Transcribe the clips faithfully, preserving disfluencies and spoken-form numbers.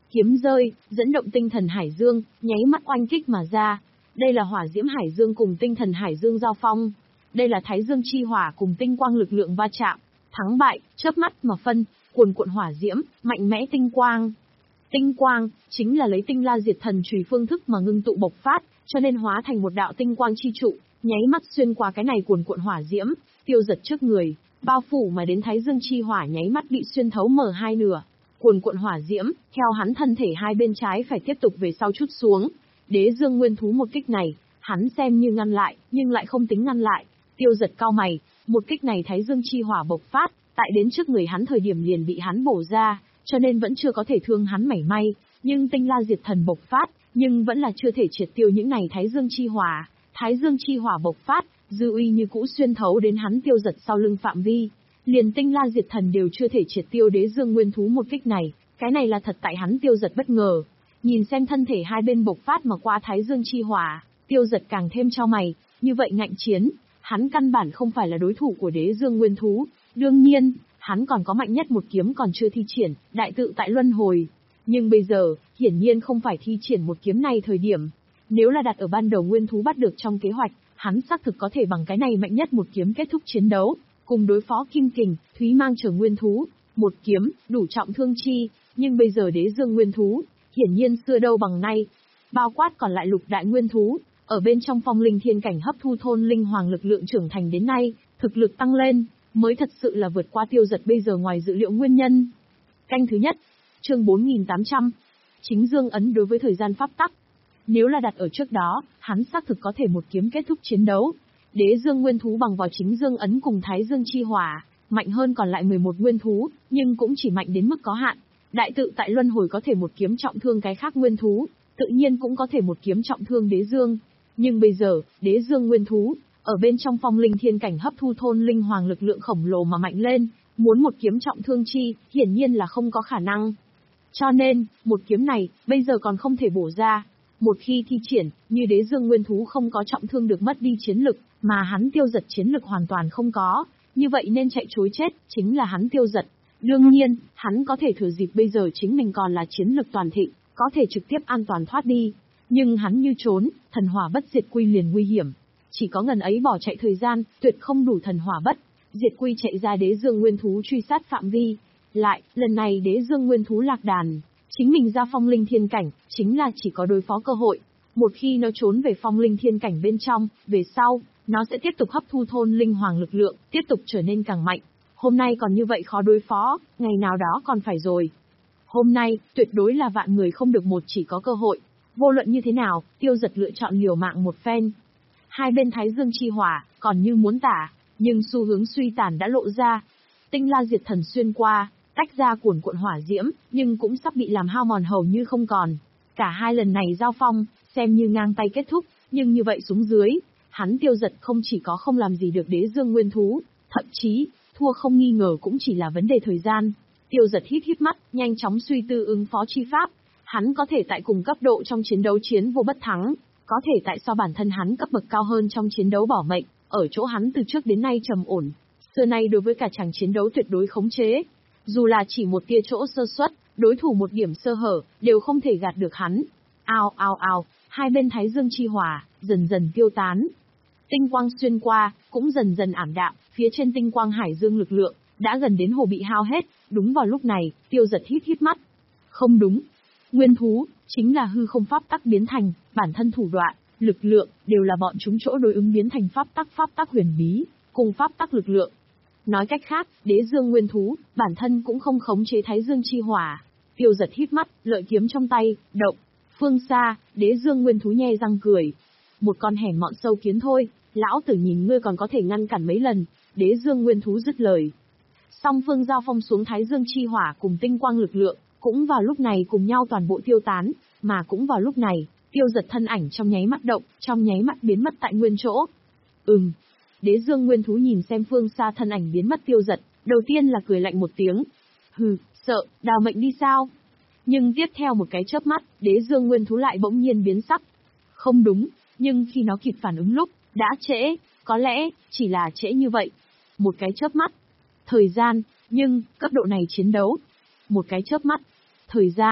Kiếm rơi, dẫn động tinh thần hải dương, nháy mắt oanh kích mà ra. Đây là hỏa diễm hải dương cùng tinh thần hải dương giao phong. Đây là thái dương chi hỏa cùng tinh quang lực lượng va chạm. Thắng bại, chớp mắt mà phân, cuồn cuộn hỏa diễm, mạnh mẽ tinh quang. Tinh quang, chính là lấy tinh la diệt thần chùy phương thức mà ngưng tụ bộc phát, cho nên hóa thành một đạo tinh quang chi trụ, nháy mắt xuyên qua cái này cuồn cuộn hỏa diễm, tiêu giật trước người, bao phủ mà đến thái dương chi hỏa nháy mắt bị xuyên thấu mở hai nửa. Cuồn cuộn hỏa diễm, theo hắn thân thể hai bên trái phải tiếp tục về sau chút xuống. Đế dương nguyên thú một kích này, hắn xem như ngăn lại, nhưng lại không tính ngăn lại. Tiêu giật cau mày, một kích này thái dương chi hỏa bộc phát, tại đến trước người hắn thời điểm liền bị hắn bổ ra, cho nên vẫn chưa có thể thương hắn mảy may, nhưng tinh la diệt thần bộc phát, nhưng vẫn là chưa thể triệt tiêu những này thái dương chi hỏa. Thái dương chi hỏa bộc phát, dư uy như cũ xuyên thấu đến hắn tiêu giật sau lưng phạm vi. Liền tinh la diệt thần đều chưa thể triệt tiêu đế dương nguyên thú một kích này, cái này là thật tại hắn tiêu giật bất ngờ. Nhìn xem thân thể hai bên bộc phát mà qua thái dương chi hỏa, tiêu giật càng thêm chau mày, như vậy ngạnh chiến, hắn căn bản không phải là đối thủ của đế dương nguyên thú. Đương nhiên, hắn còn có mạnh nhất một kiếm còn chưa thi triển, đại tự tại luân hồi. Nhưng bây giờ, hiển nhiên không phải thi triển một kiếm này thời điểm. Nếu là đặt ở ban đầu nguyên thú bắt được trong kế hoạch, hắn xác thực có thể bằng cái này mạnh nhất một kiếm kết thúc chiến đấu, cùng đối phó Kim Kình, Thúy Mang chờ nguyên thú. Một kiếm, đủ trọng thương chi, nhưng bây giờ đế dương nguyên thú, hiển nhiên xưa đâu bằng nay. Bao quát còn lại lục đại nguyên thú, ở bên trong phong linh thiên cảnh hấp thu thôn linh hoàng lực lượng trưởng thành đến nay, thực lực tăng lên, mới thật sự là vượt qua tiêu giật bây giờ ngoài dự liệu nguyên nhân. Canh thứ nhất, chương bốn nghìn tám trăm. Chính dương ấn đối với thời gian pháp tắc. Nếu là đặt ở trước đó, hắn xác thực có thể một kiếm kết thúc chiến đấu. Đế dương nguyên thú bằng vào chính dương ấn cùng thái dương chi hỏa, mạnh hơn còn lại mười một nguyên thú, nhưng cũng chỉ mạnh đến mức có hạn. Đại tự tại luân hồi có thể một kiếm trọng thương cái khác nguyên thú, tự nhiên cũng có thể một kiếm trọng thương đế dương. Nhưng bây giờ, đế dương nguyên thú, ở bên trong phong linh thiên cảnh hấp thu thôn linh hoàng lực lượng khổng lồ mà mạnh lên, muốn một kiếm trọng thương chi, hiển nhiên là không có khả năng. Cho nên, một kiếm này, bây giờ còn không thể bổ ra. Một khi thi triển, như đế dương nguyên thú không có trọng thương được mất đi chiến lực, mà hắn tiêu giật chiến lực hoàn toàn không có, như vậy nên chạy chối chết, chính là hắn tiêu giật. Đương nhiên, hắn có thể thừa dịp bây giờ chính mình còn là chiến lực toàn thịnh, có thể trực tiếp an toàn thoát đi. Nhưng hắn như trốn, thần hỏa bất diệt quy liền nguy hiểm. Chỉ có ngần ấy bỏ chạy thời gian, tuyệt không đủ thần hỏa bất diệt quy chạy ra đế dương nguyên thú truy sát phạm vi. Lại, lần này đế dương nguyên thú lạc đàn, chính mình ra phong linh thiên cảnh, chính là chỉ có đối phó cơ hội. Một khi nó trốn về phong linh thiên cảnh bên trong, về sau, nó sẽ tiếp tục hấp thu thôn linh hoàng lực lượng, tiếp tục trở nên càng mạnh. Hôm nay còn như vậy khó đối phó, ngày nào đó còn phải rồi. Hôm nay, tuyệt đối là vạn người không được một chỉ có cơ hội. Vô luận như thế nào, tiêu giật lựa chọn liều mạng một phen. Hai bên thái dương chi hỏa, còn như muốn tả, nhưng xu hướng suy tàn đã lộ ra. Tinh la diệt thần xuyên qua, tách ra cuồn cuộn hỏa diễm, nhưng cũng sắp bị làm hao mòn hầu như không còn. Cả hai lần này giao phong, xem như ngang tay kết thúc, nhưng như vậy xuống dưới, hắn tiêu giật không chỉ có không làm gì được đế dương nguyên thú, thậm chí, thua không nghi ngờ cũng chỉ là vấn đề thời gian. Tiêu giật hít hít mắt, nhanh chóng suy tư ứng phó chi pháp. Hắn có thể tại cùng cấp độ trong chiến đấu chiến vô bất thắng, có thể tại sao bản thân hắn cấp bậc cao hơn trong chiến đấu bỏ mệnh, ở chỗ hắn từ trước đến nay trầm ổn. Xưa nay đối với cả chàng chiến đấu tuyệt đối khống chế. Dù là chỉ một tia chỗ sơ suất, đối thủ một điểm sơ hở, đều không thể gạt được hắn. Ao ao ao, hai bên thái dương chi hỏa, dần dần tiêu tán. Tinh quang xuyên qua, cũng dần dần ảm đạm, phía trên tinh quang hải dương lực lượng, đã gần đến hồ bị hao hết. Đúng vào lúc này, tiêu giật hít hít mắt. Không đúng. Nguyên thú, chính là hư không pháp tắc biến thành, bản thân thủ đoạn, lực lượng, đều là bọn chúng chỗ đối ứng biến thành pháp tắc pháp tắc huyền bí, cùng pháp tắc lực lượng. Nói cách khác, đế dương nguyên thú, bản thân cũng không khống chế thái dương chi hỏa. Tiêu giật hít mắt, lợi kiếm trong tay, động. Phương xa, đế dương nguyên thú nhe răng cười. Một con hẻm mọn sâu kiến thôi, lão tử nhìn ngươi còn có thể ngăn cản mấy lần. Đế dương nguyên thú dứt lời. Song phương giao phong xuống thái dương chi hỏa cùng tinh quang lực lượng, cũng vào lúc này cùng nhau toàn bộ tiêu tán, mà cũng vào lúc này, tiêu giật thân ảnh trong nháy mắt động, trong nháy mắt biến mất tại nguyên chỗ. Ừm. Đế dương nguyên thú nhìn xem phương xa thân ảnh biến mất tiêu giật, đầu tiên là cười lạnh một tiếng. Hừ, sợ, đào mệnh đi sao? Nhưng tiếp theo một cái chớp mắt, đế dương nguyên thú lại bỗng nhiên biến sắc. Không đúng, nhưng khi nó kịp phản ứng lúc, đã trễ, có lẽ, chỉ là trễ như vậy. Một cái chớp mắt. Thời gian, nhưng, cấp độ này chiến đấu. Một cái chớp mắt. Thời gian,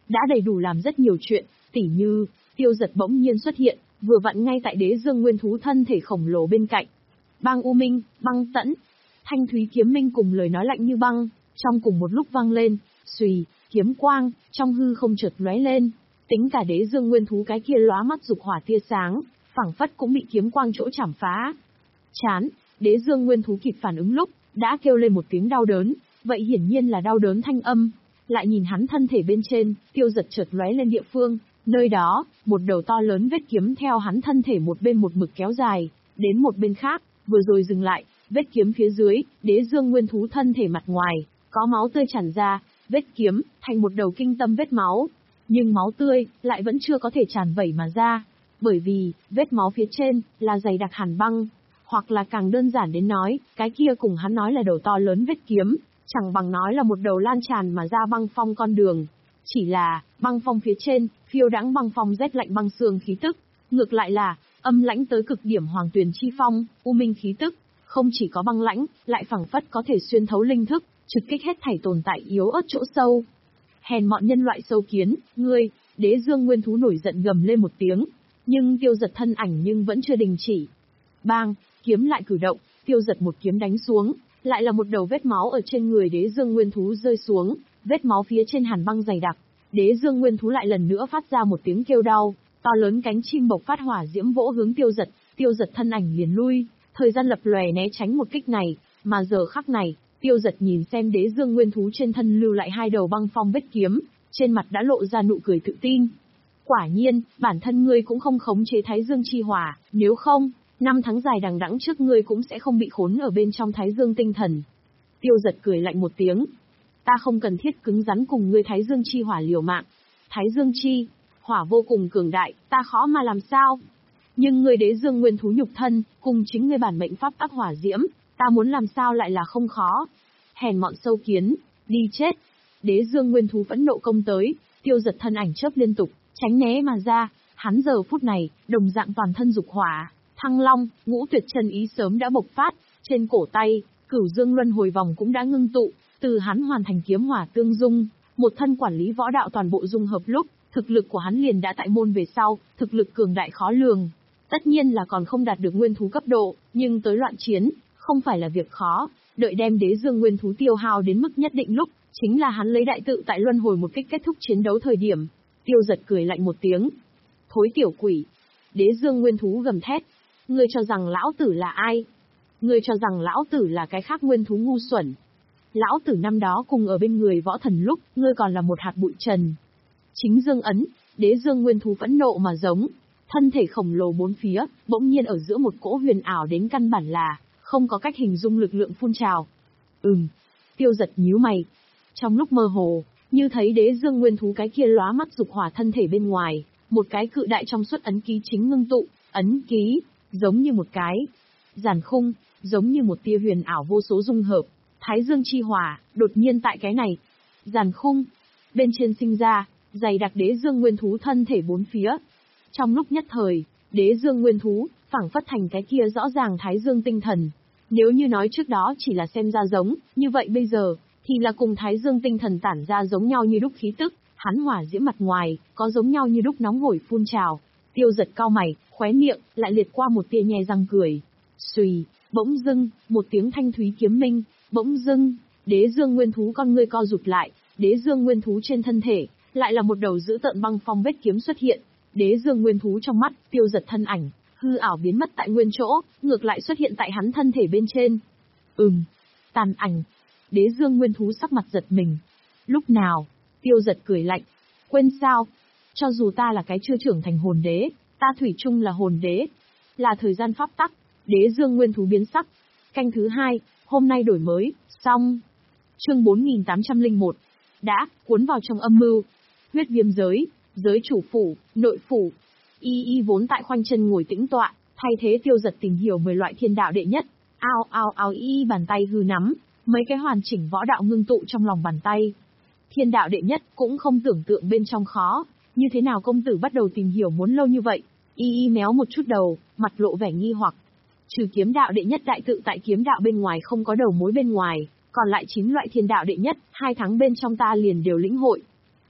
đã đầy đủ làm rất nhiều chuyện, tỉ như, Tiêu Dật bỗng nhiên xuất hiện, vừa vặn ngay tại Đế Dương Nguyên thú thân thể khổng lồ bên cạnh. Bang U Minh, băng tẫn, thanh thúy kiếm minh cùng lời nói lạnh như băng, trong cùng một lúc vang lên, xùy, kiếm quang, trong hư không chợt lóe lên, tính cả Đế Dương Nguyên thú cái kia lóa mắt dục hỏa tia sáng, phảng phất cũng bị kiếm quang chỗ chảm phá. Chán, Đế Dương Nguyên thú kịp phản ứng lúc, đã kêu lên một tiếng đau đớn, vậy hiển nhiên là đau đớn thanh âm. Lại nhìn hắn thân thể bên trên, Tiêu Dật chợt lóe lên địa phương, nơi đó, một đầu to lớn vết kiếm theo hắn thân thể một bên một mực kéo dài, đến một bên khác, vừa rồi dừng lại, vết kiếm phía dưới, Đế Dương Nguyên thú thân thể mặt ngoài, có máu tươi tràn ra, vết kiếm, thành một đầu kinh tâm vết máu. Nhưng máu tươi, lại vẫn chưa có thể tràn vẩy mà ra, bởi vì, vết máu phía trên, là dày đặc hàn băng, hoặc là càng đơn giản đến nói, cái kia cùng hắn nói là đầu to lớn vết kiếm, chẳng bằng nói là một đầu lan tràn mà ra băng phong con đường. Chỉ là, băng phong phía trên, phiêu đãng băng phong rét lạnh băng xương khí tức, ngược lại là, âm lãnh tới cực điểm hoàng tuyền chi phong, u minh khí tức, không chỉ có băng lãnh, lại phảng phất có thể xuyên thấu linh thức, trực kích hết thảy tồn tại yếu ớt chỗ sâu. Hèn mọn nhân loại sâu kiến, ngươi, Đế Dương Nguyên thú nổi giận gầm lên một tiếng, nhưng Tiêu Dật thân ảnh nhưng vẫn chưa đình chỉ. Bang, kiếm lại cử động, Tiêu Dật một kiếm đánh xuống, lại là một đầu vết máu ở trên người Đế Dương Nguyên thú rơi xuống, vết máu phía trên hàn băng dày đặc. Đế Dương Nguyên thú lại lần nữa phát ra một tiếng kêu đau, to lớn cánh chim bộc phát hỏa diễm vỗ hướng Tiêu Dật, Tiêu Dật thân ảnh liền lui, thời gian lập lòe né tránh một kích này, mà giờ khắc này, Tiêu Dật nhìn xem Đế Dương Nguyên thú trên thân lưu lại hai đầu băng phong vết kiếm, trên mặt đã lộ ra nụ cười tự tin. Quả nhiên, bản thân ngươi cũng không khống chế Thái Dương chi hỏa, nếu không, năm tháng dài đằng đẵng trước ngươi cũng sẽ không bị khốn ở bên trong Thái Dương tinh thần. Tiêu Dật cười lạnh một tiếng. Ta không cần thiết cứng rắn cùng ngươi Thái Dương chi hỏa liều mạng. Thái Dương chi hỏa vô cùng cường đại, ta khó mà làm sao. Nhưng ngươi Đế Dương Nguyên thú nhục thân, cùng chính ngươi bản mệnh pháp tắc hỏa diễm, ta muốn làm sao lại là không khó. Hèn mọn sâu kiến, đi chết. Đế Dương Nguyên thú phẫn nộ công tới, Tiêu Dật thân ảnh chớp liên tục, tránh né mà ra, hắn giờ phút này, đồng dạng toàn thân dục hỏa, Thăng Long, Ngũ Tuyệt chân ý sớm đã bộc phát, trên cổ tay, Cửu Dương Luân hồi vòng cũng đã ngưng tụ, từ hắn hoàn thành kiếm hỏa tương dung, một thân quản lý võ đạo toàn bộ dung hợp lúc, thực lực của hắn liền đã tại môn về sau, thực lực cường đại khó lường. Tất nhiên là còn không đạt được nguyên thú cấp độ, nhưng tới loạn chiến, không phải là việc khó, đợi đem Đế Dương Nguyên thú tiêu hao đến mức nhất định lúc, chính là hắn lấy đại tự tại luân hồi một kích kết thúc chiến đấu thời điểm. Tiêu Dật cười lạnh một tiếng. Thối tiểu quỷ. Đế Dương Nguyên thú gầm thét. Ngươi cho rằng lão tử là ai? Ngươi cho rằng lão tử là cái khác nguyên thú ngu xuẩn. Lão tử năm đó cùng ở bên người võ thần lúc, ngươi còn là một hạt bụi trần. Chính Dương ấn, Đế Dương Nguyên thú phẫn nộ mà giống. Thân thể khổng lồ bốn phía, bỗng nhiên ở giữa một cỗ huyền ảo đến căn bản là, không có cách hình dung lực lượng phun trào. Ừm. Tiêu Dật nhíu mày. Trong lúc mơ hồ, như thấy Đế Dương Nguyên thú cái kia lóa mắt dục hỏa thân thể bên ngoài, một cái cự đại trong suốt ấn ký chính ngưng tụ, ấn ký, giống như một cái giàn khung, giống như một tia huyền ảo vô số dung hợp, Thái Dương chi hỏa, đột nhiên tại cái này, giàn khung, bên trên sinh ra, dày đặc Đế Dương Nguyên thú thân thể bốn phía. Trong lúc nhất thời, Đế Dương Nguyên thú, phảng phất thành cái kia rõ ràng Thái Dương tinh thần. Nếu như nói trước đó chỉ là xem ra giống, như vậy bây giờ, thì là cùng Thái Dương tinh thần tản ra giống nhau như đúc khí tức, hắn hỏa diễm mặt ngoài, có giống nhau như đúc nóng hổi phun trào. Tiêu Dật cau mày, khóe miệng, lại liệt qua một tia nhe răng cười. Xùy, bỗng dưng, một tiếng thanh thúy kiếm minh, bỗng dưng, Đế Dương Nguyên thú con ngươi co rụt lại, Đế Dương Nguyên thú trên thân thể, lại là một đầu dữ tợn băng phong vết kiếm xuất hiện. Đế Dương Nguyên thú trong mắt, Tiêu Dật thân ảnh, hư ảo biến mất tại nguyên chỗ, ngược lại xuất hiện tại hắn thân thể bên trên. Ừm, tàn ảnh. Đế Dương Nguyên thú sắc mặt giật mình. Lúc nào? Tiêu Dật cười lạnh. Quên sao? Cho dù ta là cái chưa trưởng thành hồn đế, ta thủy chung là hồn đế. Là thời gian pháp tắc. Đế Dương Nguyên thú biến sắc. Canh thứ hai, hôm nay đổi mới, xong. Chương bốn nghìn tám trăm lẻ một. Đã, cuốn vào trong âm mưu. Huyết viêm giới, giới chủ phủ, nội phủ. Y y vốn tại khoanh chân ngồi tĩnh tọa, thay thế Tiêu Dật tìm hiểu mười loại thiên đạo đệ nhất. Ao ao ao y y bàn tay hư nắm, mấy cái hoàn chỉnh võ đạo ngưng tụ trong lòng bàn tay. Thiên đạo đệ nhất cũng không tưởng tượng bên trong khó, như thế nào công tử bắt đầu tìm hiểu muốn lâu như vậy. Y y méo một chút đầu, mặt lộ vẻ nghi hoặc. Trừ kiếm đạo đệ nhất đại tự tại kiếm đạo bên ngoài không có đầu mối bên ngoài, còn lại chín loại thiên đạo đệ nhất, hai tháng bên trong ta liền đều lĩnh hội.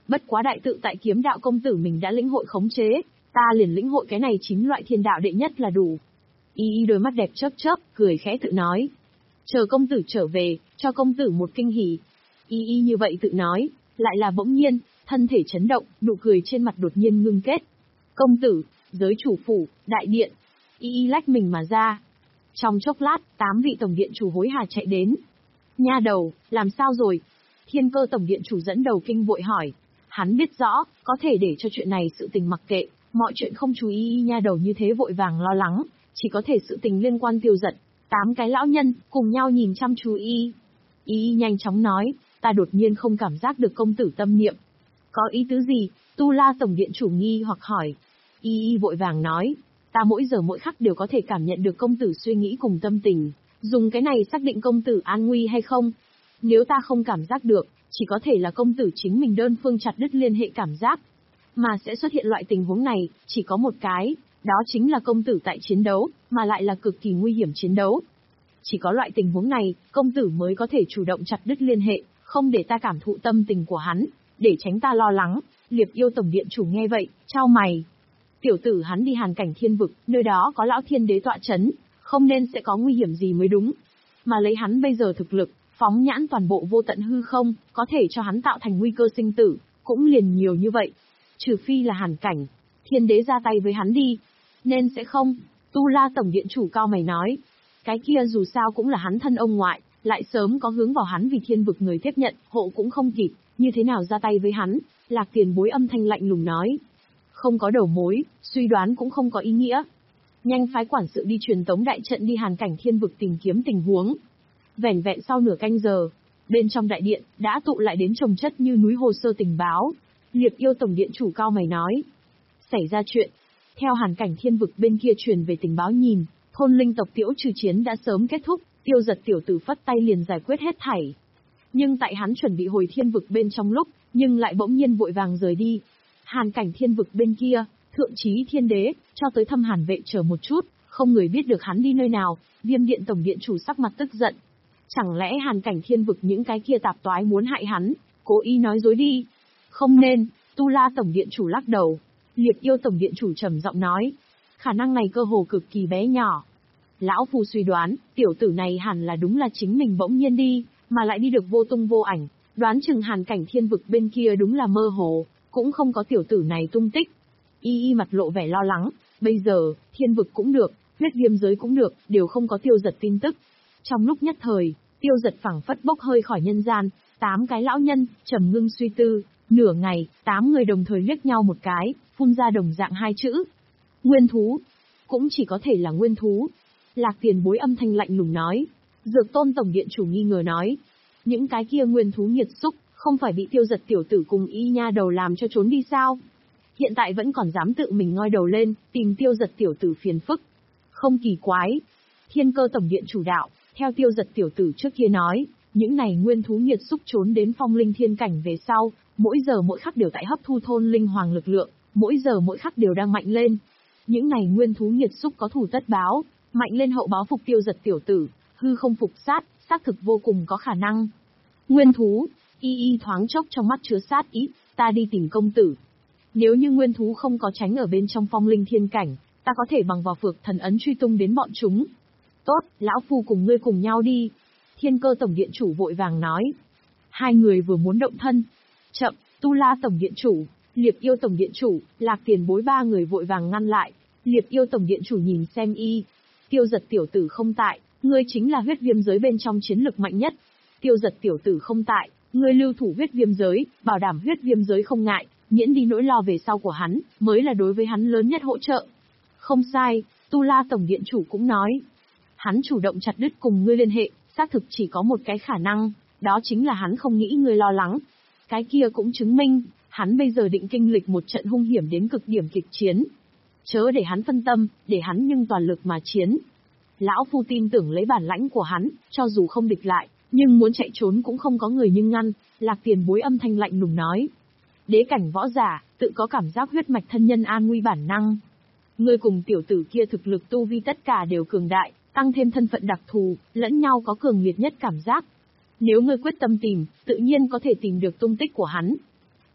Bất quá đại tự tại kiếm đạo công tử mình đã lĩnh hội khống chế, ta liền lĩnh hội cái này chín loại thiên đạo đệ nhất là đủ. Y y đôi mắt đẹp chớp chớp, cười khẽ tự nói. Chờ công tử trở về, cho công tử một kinh hỉ. Y y như vậy tự nói, lại là bỗng nhiên, thân thể chấn động, nụ cười trên mặt đột nhiên ngưng kết. Công tử, giới chủ phủ, đại điện. Y y lách mình mà ra. Trong chốc lát, tám vị tổng điện chủ hối hả chạy đến. Nha đầu, làm sao rồi? Thiên Cơ tổng điện chủ dẫn đầu kinh vội hỏi. Hắn biết rõ, có thể để cho chuyện này sự tình mặc kệ, mọi chuyện không chú ý. Nha đầu như thế vội vàng lo lắng, chỉ có thể sự tình liên quan Tiêu Dật. Tám cái lão nhân cùng nhau nhìn chăm chú y. Y nhanh chóng nói, ta đột nhiên không cảm giác được công tử tâm niệm. Có ý tứ gì? Tu La tổng điện chủ nghi hoặc hỏi. Y y vội vàng nói, ta mỗi giờ mỗi khắc đều có thể cảm nhận được công tử suy nghĩ cùng tâm tình, dùng cái này xác định công tử an nguy hay không. Nếu ta không cảm giác được, chỉ có thể là công tử chính mình đơn phương chặt đứt liên hệ cảm giác. Mà sẽ xuất hiện loại tình huống này, chỉ có một cái, đó chính là công tử tại chiến đấu, mà lại là cực kỳ nguy hiểm chiến đấu. Chỉ có loại tình huống này, công tử mới có thể chủ động chặt đứt liên hệ, không để ta cảm thụ tâm tình của hắn, để tránh ta lo lắng. Liệp Yêu tổng điện chủ nghe vậy, chau mày. Tiểu tử hắn đi Hàn Cảnh Thiên Vực, nơi đó có lão thiên đế tọa chấn, không nên sẽ có nguy hiểm gì mới đúng. Mà lấy hắn bây giờ thực lực, phóng nhãn toàn bộ vô tận hư không, có thể cho hắn tạo thành nguy cơ sinh tử, cũng liền nhiều như vậy. Trừ phi là Hàn Cảnh, thiên đế ra tay với hắn đi. Nên sẽ không. Tu La tổng điện chủ cao mày nói. Cái kia dù sao cũng là hắn thân ông ngoại, lại sớm có hướng vào hắn vì thiên vực người tiếp nhận, hộ cũng không kịp, như thế nào ra tay với hắn. Lạc Tiền Bối âm thanh lạnh lùng nói. Không có đầu mối, suy đoán cũng không có ý nghĩa. Nhanh phái quản sự đi truyền tống đại trận đi Hàn Cảnh Thiên Vực tìm kiếm tình huống. Vẻn vẹn sau nửa canh giờ, bên trong đại điện, đã tụ lại đến chồng chất như núi hồ sơ tình báo. Liệp Yêu tổng điện chủ cao mày nói. Xảy ra chuyện. Theo Hàn Cảnh Thiên Vực bên kia truyền về tình báo nhìn, thôn linh tộc Tiễu Trừ chiến đã sớm kết thúc, Tiêu Dật tiểu tử phất tay liền giải quyết hết thảy. Nhưng tại hắn chuẩn bị hồi thiên vực bên trong lúc, nhưng lại bỗng nhiên vội vàng rời đi. Hàn Cảnh Thiên Vực bên kia, thượng chí thiên đế, cho tới Thâm Hàn vệ chờ một chút, không người biết được hắn đi nơi nào. Viêm điện tổng điện chủ sắc mặt tức giận. Chẳng lẽ Hàn Cảnh Thiên Vực những cái kia tạp toái muốn hại hắn, cố ý nói dối đi? Không nên. Tu La tổng điện chủ lắc đầu. Liệp Yêu tổng điện chủ trầm giọng nói, khả năng này cơ hồ cực kỳ bé nhỏ. Lão phu suy đoán, tiểu tử này hẳn là đúng là chính mình bỗng nhiên đi, mà lại đi được vô tung vô ảnh, đoán chừng Hàn Cảnh Thiên Vực bên kia đúng là mơ hồ, cũng không có tiểu tử này tung tích. Y y mặt lộ vẻ lo lắng, bây giờ, thiên vực cũng được, huyết viêm giới cũng được, đều không có Tiêu Dật tin tức. Trong lúc nhất thời, Tiêu Dật phảng phất bốc hơi khỏi nhân gian, tám cái lão nhân, trầm ngưng suy tư, nửa ngày, tám người đồng thời liếc nhau một cái, phun ra đồng dạng hai chữ. Nguyên thú. Cũng chỉ có thể là nguyên thú. Lạc Tiền Bối âm thanh lạnh lùng nói. Dược Tôn tổng điện chủ nghi ngờ nói. Những cái kia nguyên thú nghiệt xúc, không phải bị Tiêu Dật tiểu tử cùng y nha đầu làm cho trốn đi sao? Hiện tại vẫn còn dám tự mình ngoi đầu lên, tìm Tiêu Dật tiểu tử phiền phức. Không kỳ quái. Thiên Cơ tổng điện chủ đạo, theo Tiêu Dật tiểu tử trước kia nói, những này nguyên thú nghiệt xúc trốn đến phong linh thiên cảnh về sau, mỗi giờ mỗi khắc đều tại hấp thu thôn linh hoàng lực lượng, mỗi giờ mỗi khắc đều đang mạnh lên. Những này nguyên thú nghiệt xúc có thù tất báo, mạnh lên hậu báo phục Tiêu Dật tiểu tử, hư không phục sát, xác thực vô cùng có khả năng. Nguyên thú, y y thoáng chốc trong mắt chứa sát ý, ta đi tìm công tử. Nếu như nguyên thú không có tránh ở bên trong phong linh thiên cảnh, ta có thể bằng vào phược thần ấn truy tung đến bọn chúng. Tốt, lão phu cùng ngươi cùng nhau đi. Thiên Cơ tổng điện chủ vội vàng nói. Hai người vừa muốn động thân. Chậm, Tu La tổng điện chủ, Liệp Yêu tổng điện chủ, Lạc Tiền Bối ba người vội vàng ngăn lại. Liệp Yêu tổng điện chủ nhìn xem y. Tiêu Dật tiểu tử không tại, ngươi chính là huyết viêm giới bên trong chiến lực mạnh nhất. Tiêu Dật tiểu tử không tại, ngươi lưu thủ huyết viêm giới, bảo đảm huyết viêm giới không ngại, miễn đi nỗi lo về sau của hắn, mới là đối với hắn lớn nhất hỗ trợ. Không sai, Tu La tổng điện chủ cũng nói. Hắn chủ động chặt đứt cùng ngươi liên hệ, xác thực chỉ có một cái khả năng, đó chính là hắn không nghĩ ngươi lo lắng. Cái kia cũng chứng minh, hắn bây giờ định kinh lịch một trận hung hiểm đến cực điểm kịch chiến. Chớ để hắn phân tâm, để hắn nhưng toàn lực mà chiến. Lão phu tin tưởng lấy bản lãnh của hắn, cho dù không địch lại, nhưng muốn chạy trốn cũng không có người nhưng ngăn. Lạc Tiền Bối âm thanh lạnh lùng nói. Đế cảnh võ giả, tự có cảm giác huyết mạch thân nhân an nguy bản năng. Ngươi cùng tiểu tử kia thực lực tu vi tất cả đều cường đại, tăng thêm thân phận đặc thù, lẫn nhau có cường liệt nhất cảm giác. Nếu ngươi quyết tâm tìm, tự nhiên có thể tìm được tung tích của hắn.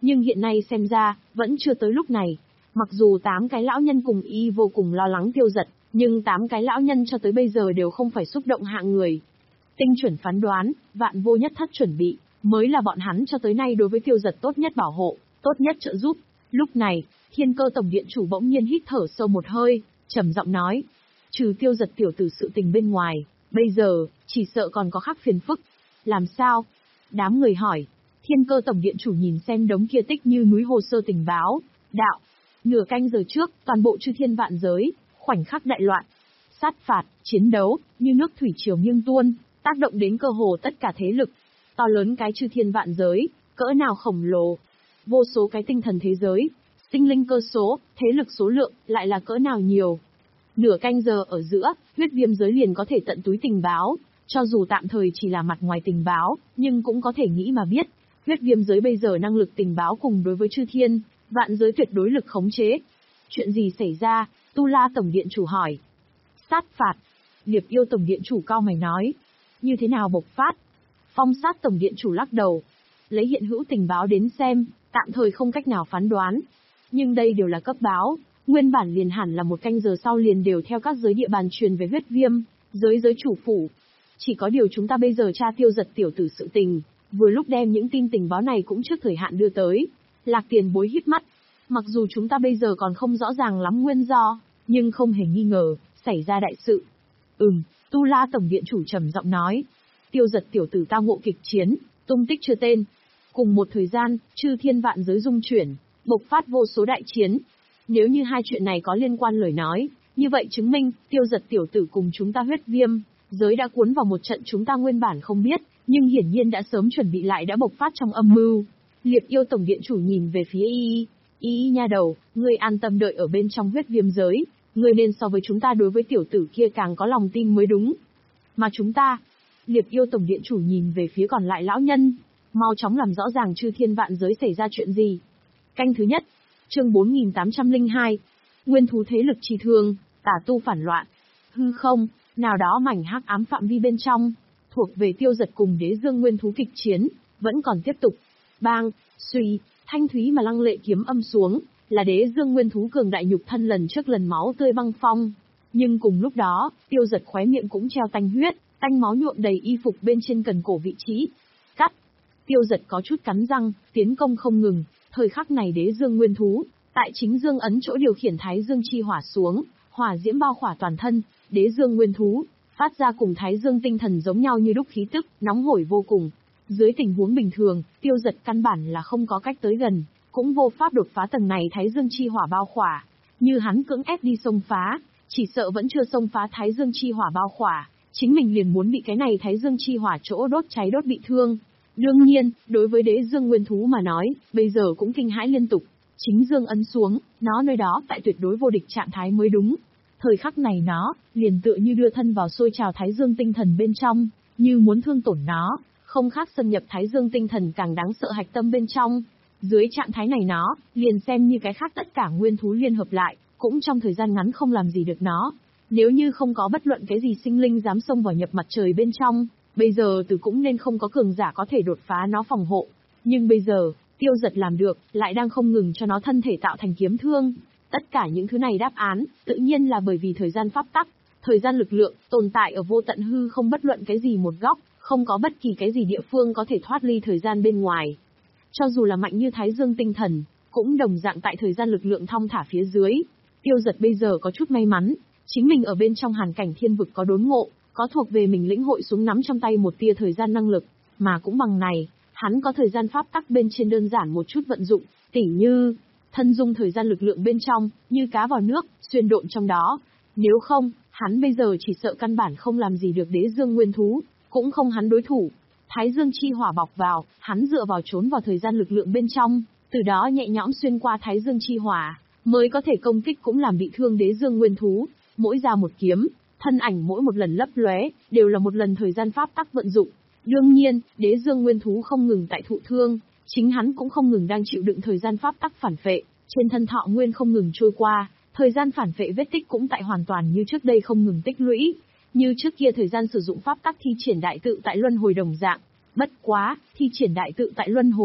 Nhưng hiện nay xem ra, vẫn chưa tới lúc này. Mặc dù tám cái lão nhân cùng y vô cùng lo lắng Tiêu Dật, nhưng tám cái lão nhân cho tới bây giờ đều không phải xúc động hạng người. Tinh chuẩn phán đoán, vạn vô nhất thất chuẩn bị, mới là bọn hắn cho tới nay đối với Tiêu Dật tốt nhất bảo hộ, tốt nhất trợ giúp. Lúc này, Thiên Cơ Tổng Điện chủ bỗng nhiên hít thở sâu một hơi, trầm giọng nói: trừ Tiêu Dật tiểu tử sự tình bên ngoài, bây giờ, chỉ sợ còn có khác phiền phức. Làm sao? Đám người hỏi. Thiên Cơ Tổng Điện chủ nhìn xem đống kia tích như núi hồ sơ tình báo, đạo: nửa canh giờ trước, toàn bộ chư thiên vạn giới, khoảnh khắc đại loạn. Sát phạt, chiến đấu, như nước thủy triều nghiêng tuôn, tác động đến cơ hồ tất cả thế lực. To lớn cái chư thiên vạn giới, cỡ nào khổng lồ. Vô số cái tinh thần thế giới, tinh linh cơ số, thế lực số lượng, lại là cỡ nào nhiều. Nửa canh giờ ở giữa, huyết viêm giới liền có thể tận túi tình báo, cho dù tạm thời chỉ là mặt ngoài tình báo, nhưng cũng có thể nghĩ mà biết. Huyết viêm giới bây giờ năng lực tình báo cùng đối với chư thiên, vạn giới tuyệt đối lực khống chế. Chuyện gì xảy ra? Tu La Tổng Điện chủ hỏi. Sát phạt. Liệp Yêu Tổng Điện chủ cao mày nói. Như thế nào bộc phát? Phong Sát Tổng Điện chủ lắc đầu. Lấy hiện hữu tình báo đến xem, tạm thời không cách nào phán đoán. Nhưng đây đều là cấp báo, nguyên bản liền hẳn là một canh giờ sau liền đều theo các giới địa bàn truyền về huyết viêm, giới giới chủ phủ. Chỉ có điều chúng ta bây giờ tra Tiêu Dật tiểu tử sự tình, vừa lúc đem những tin tình báo này cũng trước thời hạn đưa tới. Lạc Tiền Bối hít mắt. Mặc dù chúng ta bây giờ còn không rõ ràng lắm nguyên do, nhưng không hề nghi ngờ, xảy ra đại sự. Ừm, Tu La Tổng Điện chủ trầm giọng nói. Tiêu Dật tiểu tử tao ngộ kịch chiến, tung tích chưa tên. Cùng một thời gian, chư thiên vạn giới dung chuyển, bộc phát vô số đại chiến. Nếu như hai chuyện này có liên quan lời nói, như vậy chứng minh, Tiêu Dật tiểu tử cùng chúng ta huyết viêm, giới đã cuốn vào một trận chúng ta nguyên bản không biết, nhưng hiển nhiên đã sớm chuẩn bị lại đã bộc phát trong âm mưu. Liệp Yêu Tổng Điện chủ nhìn về phía Y Y, Y Y nha đầu, ngươi an tâm đợi ở bên trong huyết viêm giới, ngươi nên so với chúng ta đối với tiểu tử kia càng có lòng tin mới đúng. Mà chúng ta, Liệp Yêu Tổng Điện chủ nhìn về phía còn lại lão nhân, mau chóng làm rõ ràng chư thiên vạn giới xảy ra chuyện gì. Canh thứ nhất, chương bốn nghìn tám trăm lẻ hai, nguyên thú thế lực chi thương, tà tu phản loạn. Hư không, nào đó mảnh hắc ám phạm vi bên trong, thuộc về Tiêu Dật cùng Đế Dương nguyên thú kịch chiến, vẫn còn tiếp tục. Bang, suy, thanh thúy mà lăng lệ kiếm âm xuống, là Đế Dương nguyên thú cường đại nhục thân lần trước lần máu tươi băng phong. Nhưng cùng lúc đó, Tiêu Dật khóe miệng cũng treo tanh huyết, tanh máu nhuộm đầy y phục bên trên cần cổ vị trí. Cắt. Tiêu Dật có chút cắn răng, tiến công không ngừng. Thời khắc này Đế Dương nguyên thú, tại chính Dương ấn chỗ điều khiển Thái Dương chi hỏa xuống, hỏa diễm bao khỏa toàn thân. Đế Dương nguyên thú phát ra cùng Thái Dương tinh thần giống nhau như đúc khí tức, nóng hổi vô cùng. Dưới tình huống bình thường, Tiêu Dật căn bản là không có cách tới gần, cũng vô pháp đột phá tầng này Thái Dương chi hỏa bao khỏa. Như hắn cưỡng ép đi xông phá, chỉ sợ vẫn chưa xông phá Thái Dương chi hỏa bao khỏa, chính mình liền muốn bị cái này Thái Dương chi hỏa chỗ đốt cháy đốt bị thương. Đương nhiên, đối với Đế Dương nguyên thú mà nói, bây giờ cũng kinh hãi liên tục. Chính Dương ấn xuống, nó nơi đó tại tuyệt đối vô địch trạng thái mới đúng. Thời khắc này nó, liền tựa như đưa thân vào sôi trào Thái Dương tinh thần bên trong, như muốn thương tổn nó, không khác xâm nhập Thái Dương tinh thần càng đáng sợ hạch tâm bên trong. Dưới trạng thái này nó, liền xem như cái khác tất cả nguyên thú liên hợp lại, cũng trong thời gian ngắn không làm gì được nó. Nếu như không có bất luận cái gì sinh linh dám xông vào nhập mặt trời bên trong, bây giờ từ cũng nên không có cường giả có thể đột phá nó phòng hộ. Nhưng bây giờ, Tiêu Dật làm được, lại đang không ngừng cho nó thân thể tạo thành kiếm thương. Tất cả những thứ này đáp án, tự nhiên là bởi vì thời gian pháp tắc, thời gian lực lượng, tồn tại ở vô tận hư không bất luận cái gì một góc, không có bất kỳ cái gì địa phương có thể thoát ly thời gian bên ngoài. Cho dù là mạnh như Thái Dương tinh thần, cũng đồng dạng tại thời gian lực lượng thong thả phía dưới. Tiêu Dật bây giờ có chút may mắn, chính mình ở bên trong hàn cảnh thiên vực có đốn ngộ, có thuộc về mình lĩnh hội xuống nắm trong tay một tia thời gian năng lực, mà cũng bằng này, hắn có thời gian pháp tắc bên trên đơn giản một chút vận dụng, tỉ như thân dung thời gian lực lượng bên trong, như cá vào nước, xuyên độn trong đó. Nếu không, hắn bây giờ chỉ sợ căn bản không làm gì được Đế Dương nguyên thú, cũng không hắn đối thủ. Thái Dương chi hỏa bọc vào, hắn dựa vào trốn vào thời gian lực lượng bên trong, từ đó nhẹ nhõm xuyên qua Thái Dương chi hỏa, mới có thể công kích cũng làm bị thương Đế Dương nguyên thú. Mỗi ra một kiếm, thân ảnh mỗi một lần lấp lóe, đều là một lần thời gian pháp tắc vận dụng. Đương nhiên, Đế Dương nguyên thú không ngừng tại thụ thương, chính hắn cũng không ngừng đang chịu đựng thời gian pháp tắc phản phệ, trên thân thọ nguyên không ngừng trôi qua, thời gian phản phệ vết tích cũng tại hoàn toàn như trước đây không ngừng tích lũy, như trước kia thời gian sử dụng pháp tắc thi triển đại tự tại luân hồi đồng dạng. Bất quá, thi triển đại tự tại luân hồi,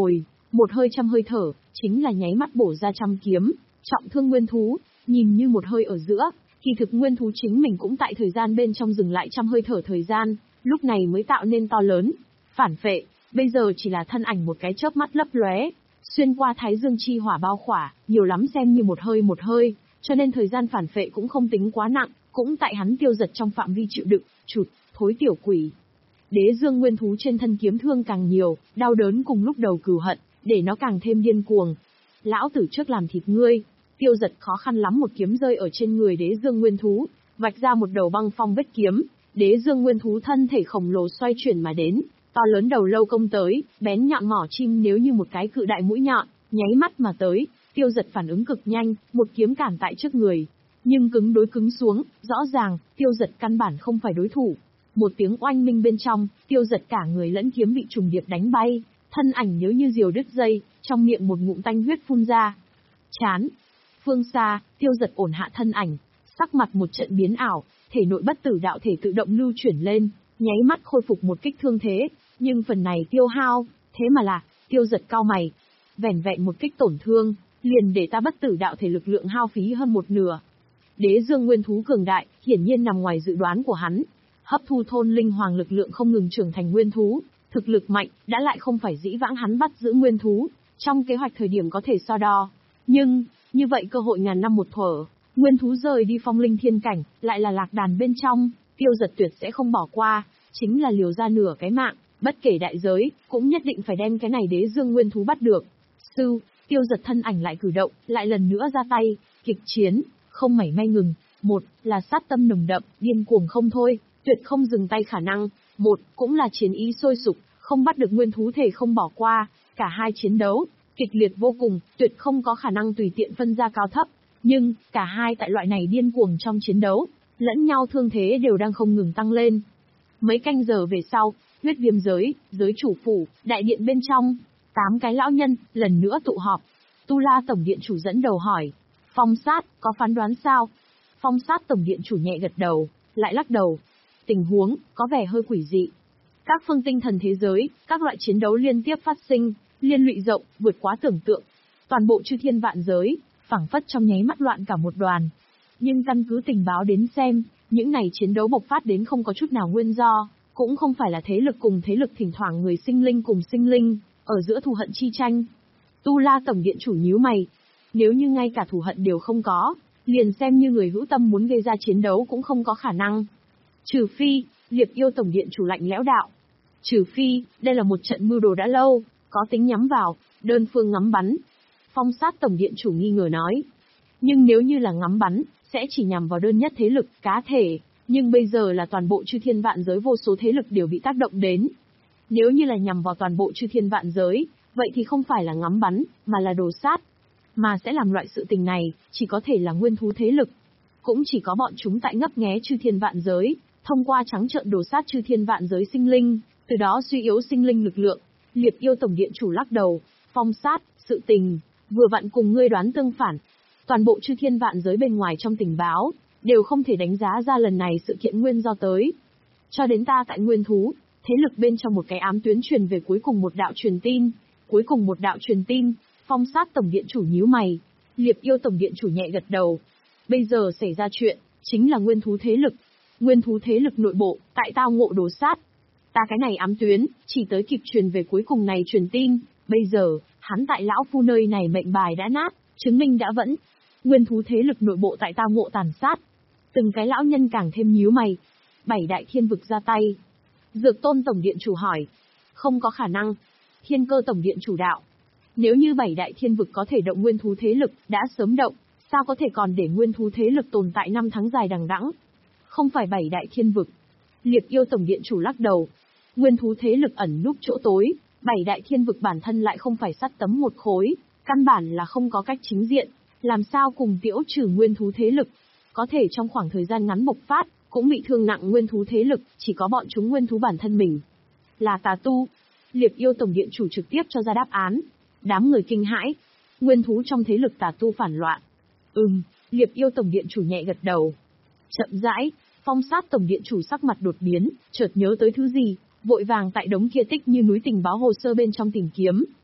Một hơi trăm hơi thở, chính là nháy mắt bổ ra trăm kiếm, trọng thương nguyên thú, nhìn như một hơi ở giữa, kỳ thực nguyên thú chính mình cũng tại thời gian bên trong dừng lại trăm hơi thở thời gian, lúc này mới tạo nên to lớn. Phản phệ, bây giờ chỉ là thân ảnh một cái chớp mắt lấp lóe, xuyên qua thái dương chi hỏa bao khỏa, nhiều lắm xem như một hơi một hơi, cho nên thời gian phản phệ cũng không tính quá nặng, cũng tại hắn tiêu giật trong phạm vi chịu đựng, chụt, thối tiểu quỷ. Đế dương nguyên thú trên thân kiếm thương càng nhiều, đau đớn cùng lúc đầu cừu hận, để nó càng thêm điên cuồng. Lão tử trước làm thịt ngươi, tiêu giật khó khăn lắm một kiếm rơi ở trên người đế dương nguyên thú, vạch ra một đầu băng phong vết kiếm, đế dương nguyên thú thân thể khổng lồ xoay chuyển mà đến, to lớn đầu lâu công tới, bén nhọn mỏ chim nếu như một cái cự đại mũi nhọn, nháy mắt mà tới, tiêu giật phản ứng cực nhanh, một kiếm cản tại trước người. Nhưng cứng đối cứng xuống, rõ ràng, tiêu giật căn bản không phải đối thủ. Một tiếng oanh minh bên trong, tiêu giật cả người lẫn kiếm bị trùng điệp đánh bay, thân ảnh nếu như diều đứt dây, trong miệng một ngụm tanh huyết phun ra. Chán. Phương xa, tiêu giật ổn hạ thân ảnh, sắc mặt một trận biến ảo, thể nội bất tử đạo thể tự động lưu chuyển lên, nháy mắt khôi phục một kích thương thế, nhưng phần này tiêu hao, thế mà là, tiêu giật cao mày. Vẻn vẹn một kích tổn thương, liền để ta bất tử đạo thể lực lượng hao phí hơn một nửa. Đế dương nguyên thú cường đại, hiển nhiên nằm ngoài dự đoán của hắn. Hấp thu thôn linh hoàng lực lượng không ngừng trưởng thành nguyên thú, thực lực mạnh, đã lại không phải dĩ vãng hắn bắt giữ nguyên thú, trong kế hoạch thời điểm có thể so đo. Nhưng, như vậy cơ hội ngàn năm một thuở, nguyên thú rời đi phong linh thiên cảnh, lại là lạc đàn bên trong, tiêu giật tuyệt sẽ không bỏ qua, chính là liều ra nửa cái mạng, bất kể đại giới, cũng nhất định phải đem cái này đế dương nguyên thú bắt được. Sư, tiêu giật thân ảnh lại cử động, lại lần nữa ra tay, kịch chiến, không mảy may ngừng, một, là sát tâm nồng đậm, điên cuồng không thôi, tuyệt không dừng tay khả năng, một, cũng là chiến ý sôi sục, không bắt được nguyên thú thể không bỏ qua, cả hai chiến đấu, kịch liệt vô cùng, tuyệt không có khả năng tùy tiện phân ra cao thấp, nhưng, cả hai tại loại này điên cuồng trong chiến đấu, lẫn nhau thương thế đều đang không ngừng tăng lên. Mấy canh giờ về sau, huyết viêm giới, giới chủ phủ, đại điện bên trong, tám cái lão nhân, lần nữa tụ họp. Tu La tổng điện chủ dẫn đầu hỏi, Phong sát, có phán đoán sao? Phong sát tổng điện chủ nhẹ gật đầu, lại lắc đầu. Tình huống, có vẻ hơi quỷ dị. Các phương tinh thần thế giới, các loại chiến đấu liên tiếp phát sinh, liên lụy rộng, vượt quá tưởng tượng. Toàn bộ chư thiên vạn giới, phảng phất trong nháy mắt loạn cả một đoàn. Nhưng căn cứ tình báo đến xem, những này chiến đấu bộc phát đến không có chút nào nguyên do, cũng không phải là thế lực cùng thế lực thỉnh thoảng người sinh linh cùng sinh linh, ở giữa thù hận chi tranh. Tu La tổng điện chủ nhíu mày. Nếu như ngay cả thù hận đều không có, liền xem như người hữu tâm muốn gây ra chiến đấu cũng không có khả năng. Trừ phi, Liệp Yêu tổng điện chủ lạnh lẽo đạo. Trừ phi, đây là một trận mưu đồ đã lâu, có tính nhắm vào, đơn phương ngắm bắn. Phong sát tổng điện chủ nghi ngờ nói. Nhưng nếu như là ngắm bắn, sẽ chỉ nhằm vào đơn nhất thế lực, cá thể, nhưng bây giờ là toàn bộ chư thiên vạn giới vô số thế lực đều bị tác động đến. Nếu như là nhằm vào toàn bộ chư thiên vạn giới, vậy thì không phải là ngắm bắn, mà là đồ sát. Mà sẽ làm loại sự tình này, chỉ có thể là nguyên thú thế lực. Cũng chỉ có bọn chúng tại ngấp nghé chư thiên vạn giới, thông qua trắng trợn đồ sát chư thiên vạn giới sinh linh, từ đó suy yếu sinh linh lực lượng. Liệp Yêu tổng điện chủ lắc đầu, Phong sát, sự tình, vừa vặn cùng ngươi đoán tương phản. Toàn bộ chư thiên vạn giới bên ngoài trong tình báo, đều không thể đánh giá ra lần này sự kiện nguyên do tới. Cho đến ta tại nguyên thú, thế lực bên trong một cái ám tuyến truyền về cuối cùng một đạo truyền tin, cuối cùng một đạo truyền tin, Phong sát tổng điện chủ nhíu mày, Liệp Yêu tổng điện chủ nhẹ gật đầu. Bây giờ xảy ra chuyện, chính là nguyên thú thế lực. Nguyên thú thế lực nội bộ, tại tao ngộ đồ sát. Ta cái này ám tuyến, chỉ tới kịp truyền về cuối cùng này truyền tin, bây giờ, hắn tại lão phu nơi này mệnh bài đã nát, chứng minh đã vẫn. Nguyên thú thế lực nội bộ tại tao ngộ tàn sát. Từng cái lão nhân càng thêm nhíu mày. Bảy đại thiên vực ra tay. Dược tôn tổng điện chủ hỏi. Không có khả năng. Thiên cơ tổng điện chủ đạo. Nếu như bảy đại thiên vực có thể động nguyên thú thế lực, đã sớm động, sao có thể còn để nguyên thú thế lực tồn tại năm tháng dài đằng đẵng? Không phải bảy đại thiên vực. Liệp Yêu tổng điện chủ lắc đầu. Nguyên thú thế lực ẩn núp chỗ tối, bảy đại thiên vực bản thân lại không phải sắt tấm một khối, căn bản là không có cách chính diện, làm sao cùng tiễu trừ nguyên thú thế lực. Có thể trong khoảng thời gian ngắn bộc phát, cũng bị thương nặng nguyên thú thế lực, chỉ có bọn chúng nguyên thú bản thân mình. Là tà tu. Liệp Yêu tổng điện chủ trực tiếp cho ra đáp án. Đám người kinh hãi. Nguyên thú trong thế lực tà tu phản loạn. Ừm, Liệp Yêu tổng điện chủ nhẹ gật đầu. Chậm rãi, Phong sát tổng điện chủ sắc mặt đột biến, chợt nhớ tới thứ gì, vội vàng tại đống kia tích như núi tình báo hồ sơ bên trong tìm kiếm.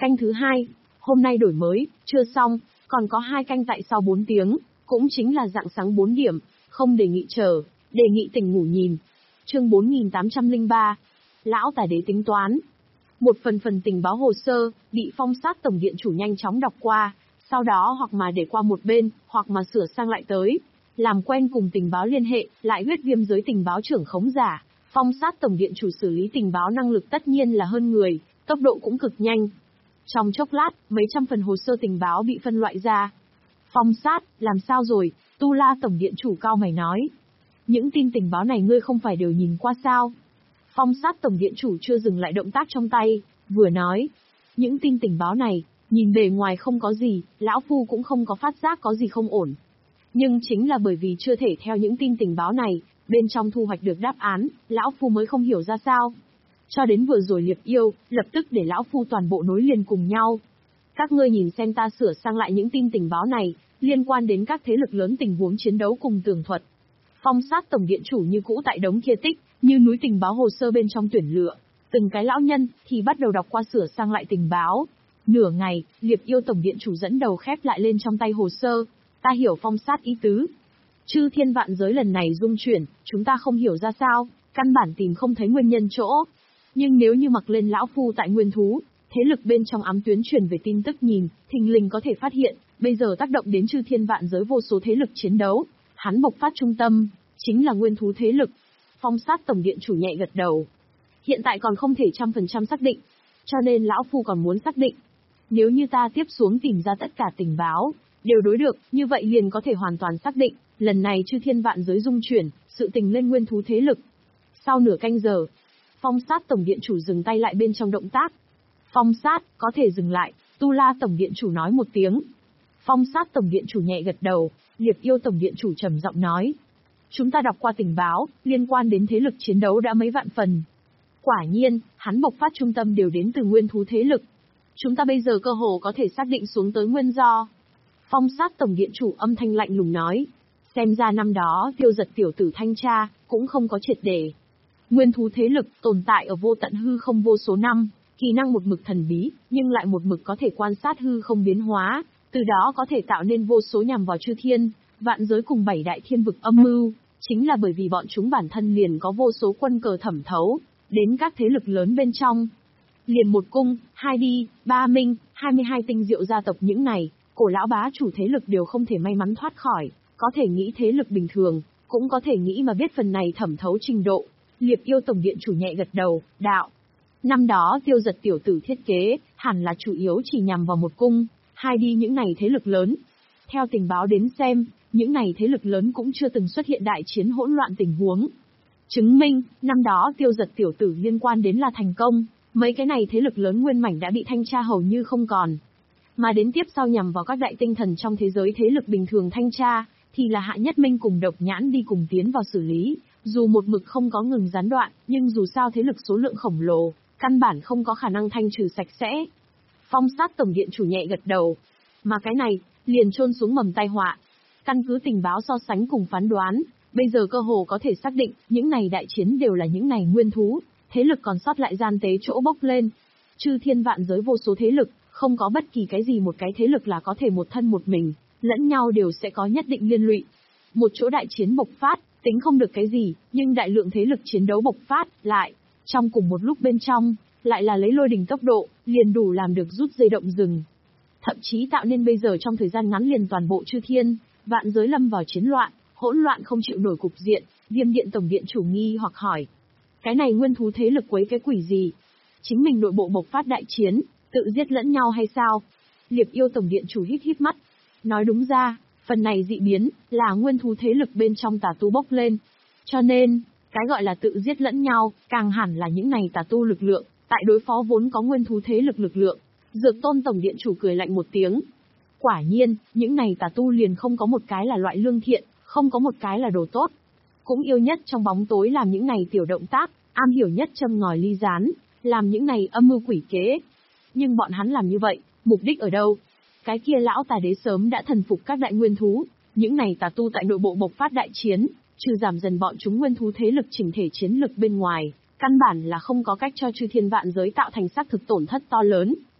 Canh thứ hai, hôm nay đổi mới, chưa xong, còn có hai canh tại sau bốn tiếng, cũng chính là rạng sáng bốn điểm, không đề nghị chờ, đề nghị tỉnh ngủ nhìn. Chương bốn nghìn tám trăm lẻ ba. Lão Tài Đế tính toán. Một phần phần tình báo hồ sơ, bị Phong Sát tổng điện chủ nhanh chóng đọc qua, sau đó hoặc mà để qua một bên, hoặc mà sửa sang lại tới. Làm quen cùng tình báo liên hệ, lại huyết viêm giới tình báo trưởng khống giả. Phong Sát tổng điện chủ xử lý tình báo năng lực tất nhiên là hơn người, tốc độ cũng cực nhanh. Trong chốc lát, mấy trăm phần hồ sơ tình báo bị phân loại ra. Phong Sát, làm sao rồi? Tu La tổng điện chủ cao mày nói. Những tin tình báo này ngươi không phải đều nhìn qua sao? Phong Sát tổng điện chủ chưa dừng lại động tác trong tay, vừa nói. Những tin tình báo này, nhìn bề ngoài không có gì, lão phu cũng không có phát giác có gì không ổn. Nhưng chính là bởi vì chưa thể theo những tin tình báo này, bên trong thu hoạch được đáp án, lão phu mới không hiểu ra sao. Cho đến vừa rồi Liệp Yêu, lập tức để lão phu toàn bộ nối liền cùng nhau. Các ngươi nhìn xem ta sửa sang lại những tin tình báo này, liên quan đến các thế lực lớn tình huống chiến đấu cùng tường thuật. Phong Sát tổng điện chủ như cũ tại đống kia tích, như núi tình báo hồ sơ bên trong tuyển lựa. Từng cái lão nhân, thì bắt đầu đọc qua sửa sang lại tình báo. Nửa ngày, Liệp Yêu tổng điện chủ dẫn đầu khép lại lên trong tay hồ sơ. Ta hiểu Phong Sát ý tứ. Chư thiên vạn giới lần này rung chuyển, chúng ta không hiểu ra sao, căn bản tìm không thấy nguyên nhân chỗ. Nhưng nếu như mặc lên lão phu tại nguyên thú, thế lực bên trong ám tuyến truyền về tin tức nhìn, thình lình có thể phát hiện, bây giờ tác động đến chư thiên vạn giới vô số thế lực chiến đấu. Hắn bộc phát trung tâm, chính là nguyên thú thế lực. Phong Sát tổng điện chủ nhẹ gật đầu. Hiện tại còn không thể trăm phần trăm xác định, cho nên lão phu còn muốn xác định. Nếu như ta tiếp xuống tìm ra tất cả tình báo, đều đối được, như vậy liền có thể hoàn toàn xác định, lần này chư thiên vạn giới dung chuyển, sự tình lên nguyên thú thế lực. Sau nửa canh giờ, Phong Sát tổng điện chủ dừng tay lại bên trong động tác. Phong Sát, có thể dừng lại, Tu La tổng điện chủ nói một tiếng. Phong Sát tổng điện chủ nhẹ gật đầu, Liệp Yêu tổng điện chủ trầm giọng nói. Chúng ta đọc qua tình báo, liên quan đến thế lực chiến đấu đã mấy vạn phần. Quả nhiên, hắn bộc phát trung tâm đều đến từ nguyên thú thế lực. Chúng ta bây giờ cơ hồ có thể xác định xuống tới nguyên do. Phong Sát tổng điện chủ âm thanh lạnh lùng nói. Xem ra năm đó Tiêu Giật tiểu tử thanh tra, cũng không có triệt để. Nguyên thú thế lực tồn tại ở vô tận hư không vô số năm, kỳ năng một mực thần bí, nhưng lại một mực có thể quan sát hư không biến hóa, từ đó có thể tạo nên vô số nhằm vào chư thiên, vạn giới cùng bảy đại thiên vực âm mưu, chính là bởi vì bọn chúng bản thân liền có vô số quân cờ thẩm thấu, đến các thế lực lớn bên trong. Liền một cung, hai đi, ba minh, hai mươi hai tinh diệu gia tộc những này, cổ lão bá chủ thế lực đều không thể may mắn thoát khỏi, có thể nghĩ thế lực bình thường, cũng có thể nghĩ mà biết phần này thẩm thấu trình độ. Liệp Yêu tổng điện chủ nhẹ gật đầu, đạo. Năm đó Tiêu Giật tiểu tử thiết kế, hẳn là chủ yếu chỉ nhằm vào một cung, hai đi những này thế lực lớn. Theo tình báo đến xem, những này thế lực lớn cũng chưa từng xuất hiện đại chiến hỗn loạn tình huống. Chứng minh, năm đó Tiêu Giật tiểu tử liên quan đến là thành công, mấy cái này thế lực lớn nguyên mảnh đã bị thanh tra hầu như không còn. Mà đến tiếp sau nhằm vào các đại tinh thần trong thế giới thế lực bình thường thanh tra, thì là Hạ Nhất Minh cùng Độc Nhãn đi cùng tiến vào xử lý. Dù một mực không có ngừng gián đoạn, nhưng dù sao thế lực số lượng khổng lồ, căn bản không có khả năng thanh trừ sạch sẽ. Phong Sát tổng điện chủ nhẹ gật đầu. Mà cái này, liền chôn xuống mầm tai họa. Căn cứ tình báo so sánh cùng phán đoán, bây giờ cơ hồ có thể xác định, những này đại chiến đều là những này nguyên thú, thế lực còn sót lại gian tế chỗ bốc lên. Chư thiên vạn giới vô số thế lực, không có bất kỳ cái gì một cái thế lực là có thể một thân một mình, lẫn nhau đều sẽ có nhất định liên lụy. Một chỗ đại chiến bộc phát, tính không được cái gì, nhưng đại lượng thế lực chiến đấu bộc phát, lại, trong cùng một lúc bên trong, lại là lấy lôi đình tốc độ, liền đủ làm được rút dây động rừng. Thậm chí tạo nên bây giờ trong thời gian ngắn liền toàn bộ chư thiên, vạn giới lâm vào chiến loạn, hỗn loạn không chịu nổi cục diện, Viêm Điện tổng điện chủ nghi hoặc hỏi. Cái này nguyên thú thế lực quấy cái quỷ gì? Chính mình nội bộ bộc phát đại chiến, tự giết lẫn nhau hay sao? Liệp Yêu tổng điện chủ hít hít mắt. Nói đúng ra, phần này dị biến, là nguyên thú thế lực bên trong tà tu bốc lên. Cho nên, cái gọi là tự giết lẫn nhau, càng hẳn là những này tà tu lực lượng, tại đối phó vốn có nguyên thú thế lực lực lượng. Dược Tôn tổng điện chủ cười lạnh một tiếng. Quả nhiên, những này tà tu liền không có một cái là loại lương thiện, không có một cái là đồ tốt. Cũng yêu nhất trong bóng tối làm những này tiểu động tác, am hiểu nhất châm ngòi ly gián, làm những này âm mưu quỷ kế. Nhưng bọn hắn làm như vậy, mục đích ở đâu? Cái kia lão tà đế sớm đã thần phục các đại nguyên thú, những này tà tu tại nội bộ bộc phát đại chiến, trừ giảm dần bọn chúng nguyên thú thế lực chỉnh thể chiến lực bên ngoài, căn bản là không có cách cho chư thiên vạn giới tạo thành xác thực tổn thất to lớn.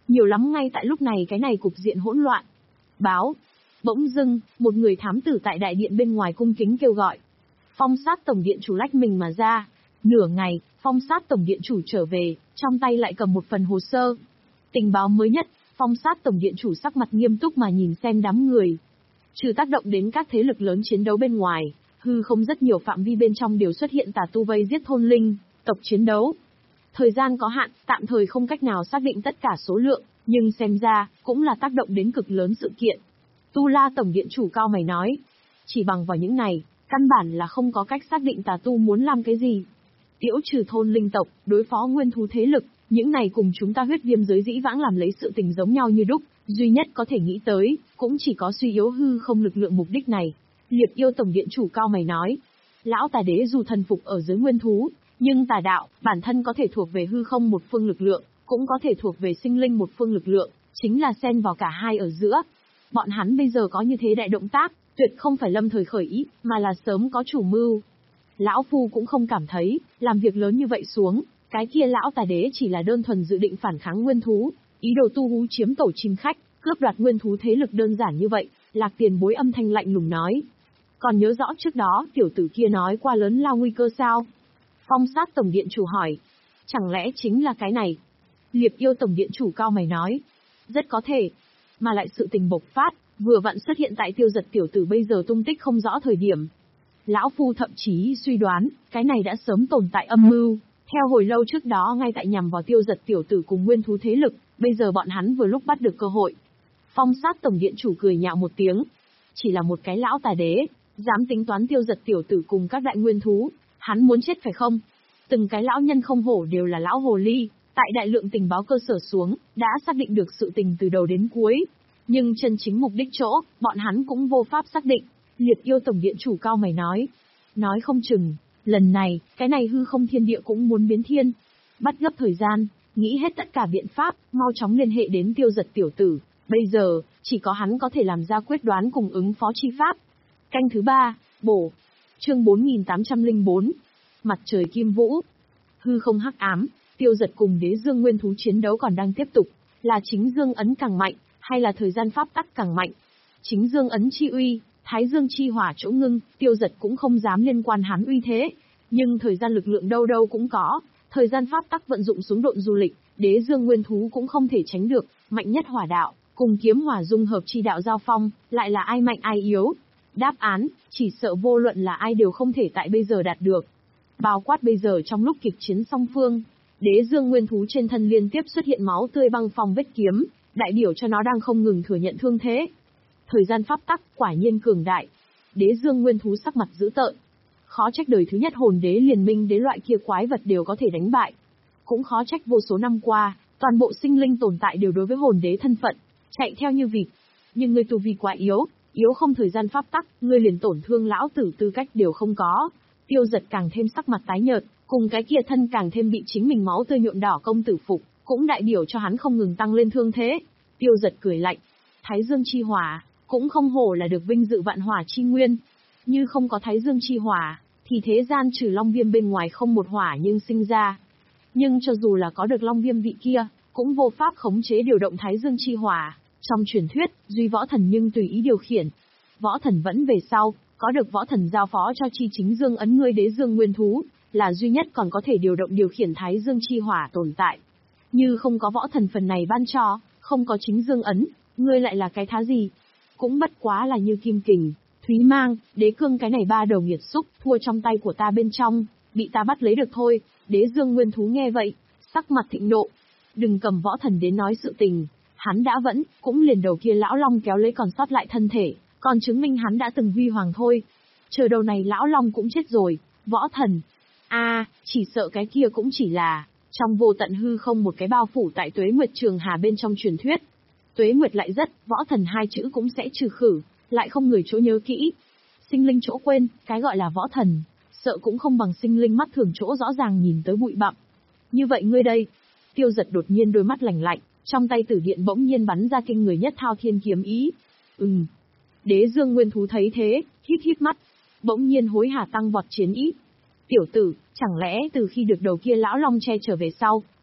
Nhiều lắm ngay tại lúc này cái này cục diện hỗn loạn. Báo. Bỗng dưng, một người thám tử tại đại điện bên ngoài cung kính kêu gọi. Phong sát tổng điện chủ lách mình mà ra. Nửa ngày, phong sát tổng điện chủ trở về, trong tay lại cầm một phần hồ sơ. Tình báo mới nhất, phong sát tổng điện chủ sắc mặt nghiêm túc mà nhìn xem đám người. Trừ tác động đến các thế lực lớn chiến đấu bên ngoài, hư không rất nhiều phạm vi bên trong đều xuất hiện tà tu vây giết thôn linh, tộc chiến đấu. Thời gian có hạn, tạm thời không cách nào xác định tất cả số lượng, nhưng xem ra, cũng là tác động đến cực lớn sự kiện. Tu La tổng điện chủ cao mày nói, chỉ bằng vào những này, căn bản là không có cách xác định tà tu muốn làm cái gì. Tiễu trừ thôn linh tộc, đối phó nguyên thú thế lực, những này cùng chúng ta huyết viêm giới dĩ vãng làm lấy sự tình giống nhau như đúc, duy nhất có thể nghĩ tới, cũng chỉ có suy yếu hư không lực lượng mục đích này. Liệp yêu tổng điện chủ cao mày nói, lão tà đế dù thần phục ở dưới nguyên thú, nhưng tà đạo, bản thân có thể thuộc về hư không một phương lực lượng, cũng có thể thuộc về sinh linh một phương lực lượng, chính là xen vào cả hai ở giữa. Bọn hắn bây giờ có như thế đại động tác, tuyệt không phải lâm thời khởi ý, mà là sớm có chủ mưu. Lão Phu cũng không cảm thấy, làm việc lớn như vậy xuống, cái kia lão tà đế chỉ là đơn thuần dự định phản kháng nguyên thú, ý đồ tu hú chiếm tổ chim khách, cướp đoạt nguyên thú thế lực đơn giản như vậy, Lạc Tiền Bối âm thanh lạnh lùng nói. Còn nhớ rõ trước đó, tiểu tử kia nói qua lớn lao nguy cơ sao? Phong sát tổng điện chủ hỏi. Chẳng lẽ chính là cái này? Liệp yêu tổng điện chủ cao mày nói. Rất có thể. Mà lại sự tình bộc phát, vừa vặn xuất hiện tại tiêu giật tiểu tử bây giờ tung tích không rõ thời điểm. Lão Phu thậm chí suy đoán, cái này đã sớm tồn tại âm mưu. Theo hồi lâu trước đó ngay tại nhằm vào tiêu giật tiểu tử cùng nguyên thú thế lực, bây giờ bọn hắn vừa lúc bắt được cơ hội. Phong sát tổng điện chủ cười nhạo một tiếng. Chỉ là một cái lão tà đế, dám tính toán tiêu giật tiểu tử cùng các đại nguyên thú, hắn muốn chết phải không? Từng cái lão nhân không hổ đều là lão hồ ly, tại đại lượng tình báo cơ sở xuống, đã xác định được sự tình từ đầu đến cuối. Nhưng chân chính mục đích chỗ, bọn hắn cũng vô pháp xác định. Liệt yêu tổng điện chủ cao mày nói. Nói không chừng, lần này, cái này hư không thiên địa cũng muốn biến thiên. Bắt gấp thời gian, nghĩ hết tất cả biện pháp, mau chóng liên hệ đến tiêu giật tiểu tử. Bây giờ, chỉ có hắn có thể làm ra quyết đoán cùng ứng phó chi pháp. Canh thứ ba, bổ. Chương bốn nghìn tám trăm lẻ bốn. Mặt trời kim vũ. Hư không hắc ám, tiêu giật cùng đế dương nguyên thú chiến đấu còn đang tiếp tục. Là chính dương ấn càng mạnh, hay là thời gian pháp tắc càng mạnh? Chính dương ấn chi uy, thái dương chi hỏa chỗ ngưng, tiêu giật cũng không dám liên quan hắn uy thế. Nhưng thời gian lực lượng đâu đâu cũng có, thời gian pháp tắc vận dụng xuống độn du lịch, đế dương nguyên thú cũng không thể tránh được, mạnh nhất hỏa đạo, cùng kiếm hỏa dung hợp chi đạo giao phong, lại là ai mạnh ai yếu? Đáp án, chỉ sợ vô luận là ai đều không thể tại bây giờ đạt được. Bao quát bây giờ trong lúc kịch chiến song phương, đế dương nguyên thú trên thân liên tiếp xuất hiện máu tươi băng phong vết kiếm, đại biểu cho nó đang không ngừng thừa nhận thương thế. Thời gian pháp tắc quả nhiên cường đại. Đế dương nguyên thú sắc mặt dữ tợn. Khó trách đời thứ nhất hồn đế liền minh đế loại kia quái vật đều có thể đánh bại. Cũng khó trách vô số năm qua, toàn bộ sinh linh tồn tại đều đối với hồn đế thân phận, chạy theo như vịt. Nhưng ngươi tu vi quá yếu, yếu không thời gian pháp tắc, ngươi liền tổn thương lão tử tư cách đều không có. Tiêu giật càng thêm sắc mặt tái nhợt, cùng cái kia thân càng thêm bị chính mình máu tươi nhuộm đỏ công tử phục, cũng đại biểu cho hắn không ngừng tăng lên thương thế. Tiêu giật cười lạnh. Thái dương chi hỏa, cũng không hổ là được vinh dự vạn hỏa chi nguyên. Như không có thái dương chi hỏa, thì thế gian trừ long viêm bên ngoài không một hỏa nhưng sinh ra. Nhưng cho dù là có được long viêm vị kia, cũng vô pháp khống chế điều động thái dương chi hỏa. Trong truyền thuyết, duy võ thần nhưng tùy ý điều khiển. Võ thần vẫn về sau, có được võ thần giao phó cho chi chính dương ấn ngươi đế dương nguyên thú, là duy nhất còn có thể điều động điều khiển thái dương chi hỏa tồn tại. Như không có võ thần phần này ban cho, không có chính dương ấn, ngươi lại là cái thá gì? Cũng bất quá là như kim kình, thúy mang, đế cương cái này ba đầu nghiệt xúc, thua trong tay của ta bên trong, bị ta bắt lấy được thôi. Đế dương nguyên thú nghe vậy, sắc mặt thịnh nộ. Đừng cầm võ thần đến nói sự tình, hắn đã vẫn, cũng liền đầu kia lão long kéo lấy còn sót lại thân thể, còn chứng minh hắn đã từng huy hoàng thôi. Chờ đầu này lão long cũng chết rồi, võ thần. a à, chỉ sợ cái kia cũng chỉ là, trong vô tận hư không một cái bao phủ tại tuế nguyệt trường hà bên trong truyền thuyết. Tuế nguyệt lại rất, võ thần hai chữ cũng sẽ trừ khử, lại không người chỗ nhớ kỹ. Sinh linh chỗ quên, cái gọi là võ thần, sợ cũng không bằng sinh linh mắt thường chỗ rõ ràng nhìn tới bụi bặm. Như vậy ngươi đây, tiêu giật đột nhiên đôi mắt lạnh lạnh, trong tay tử điện bỗng nhiên bắn ra kinh người nhất thao thiên kiếm ý. Ừm. Đế dương nguyên thú thấy thế, híp híp mắt, bỗng nhiên hối hả tăng vọt chiến ý. Tiểu tử, chẳng lẽ từ khi được đầu kia lão long che trở về sau,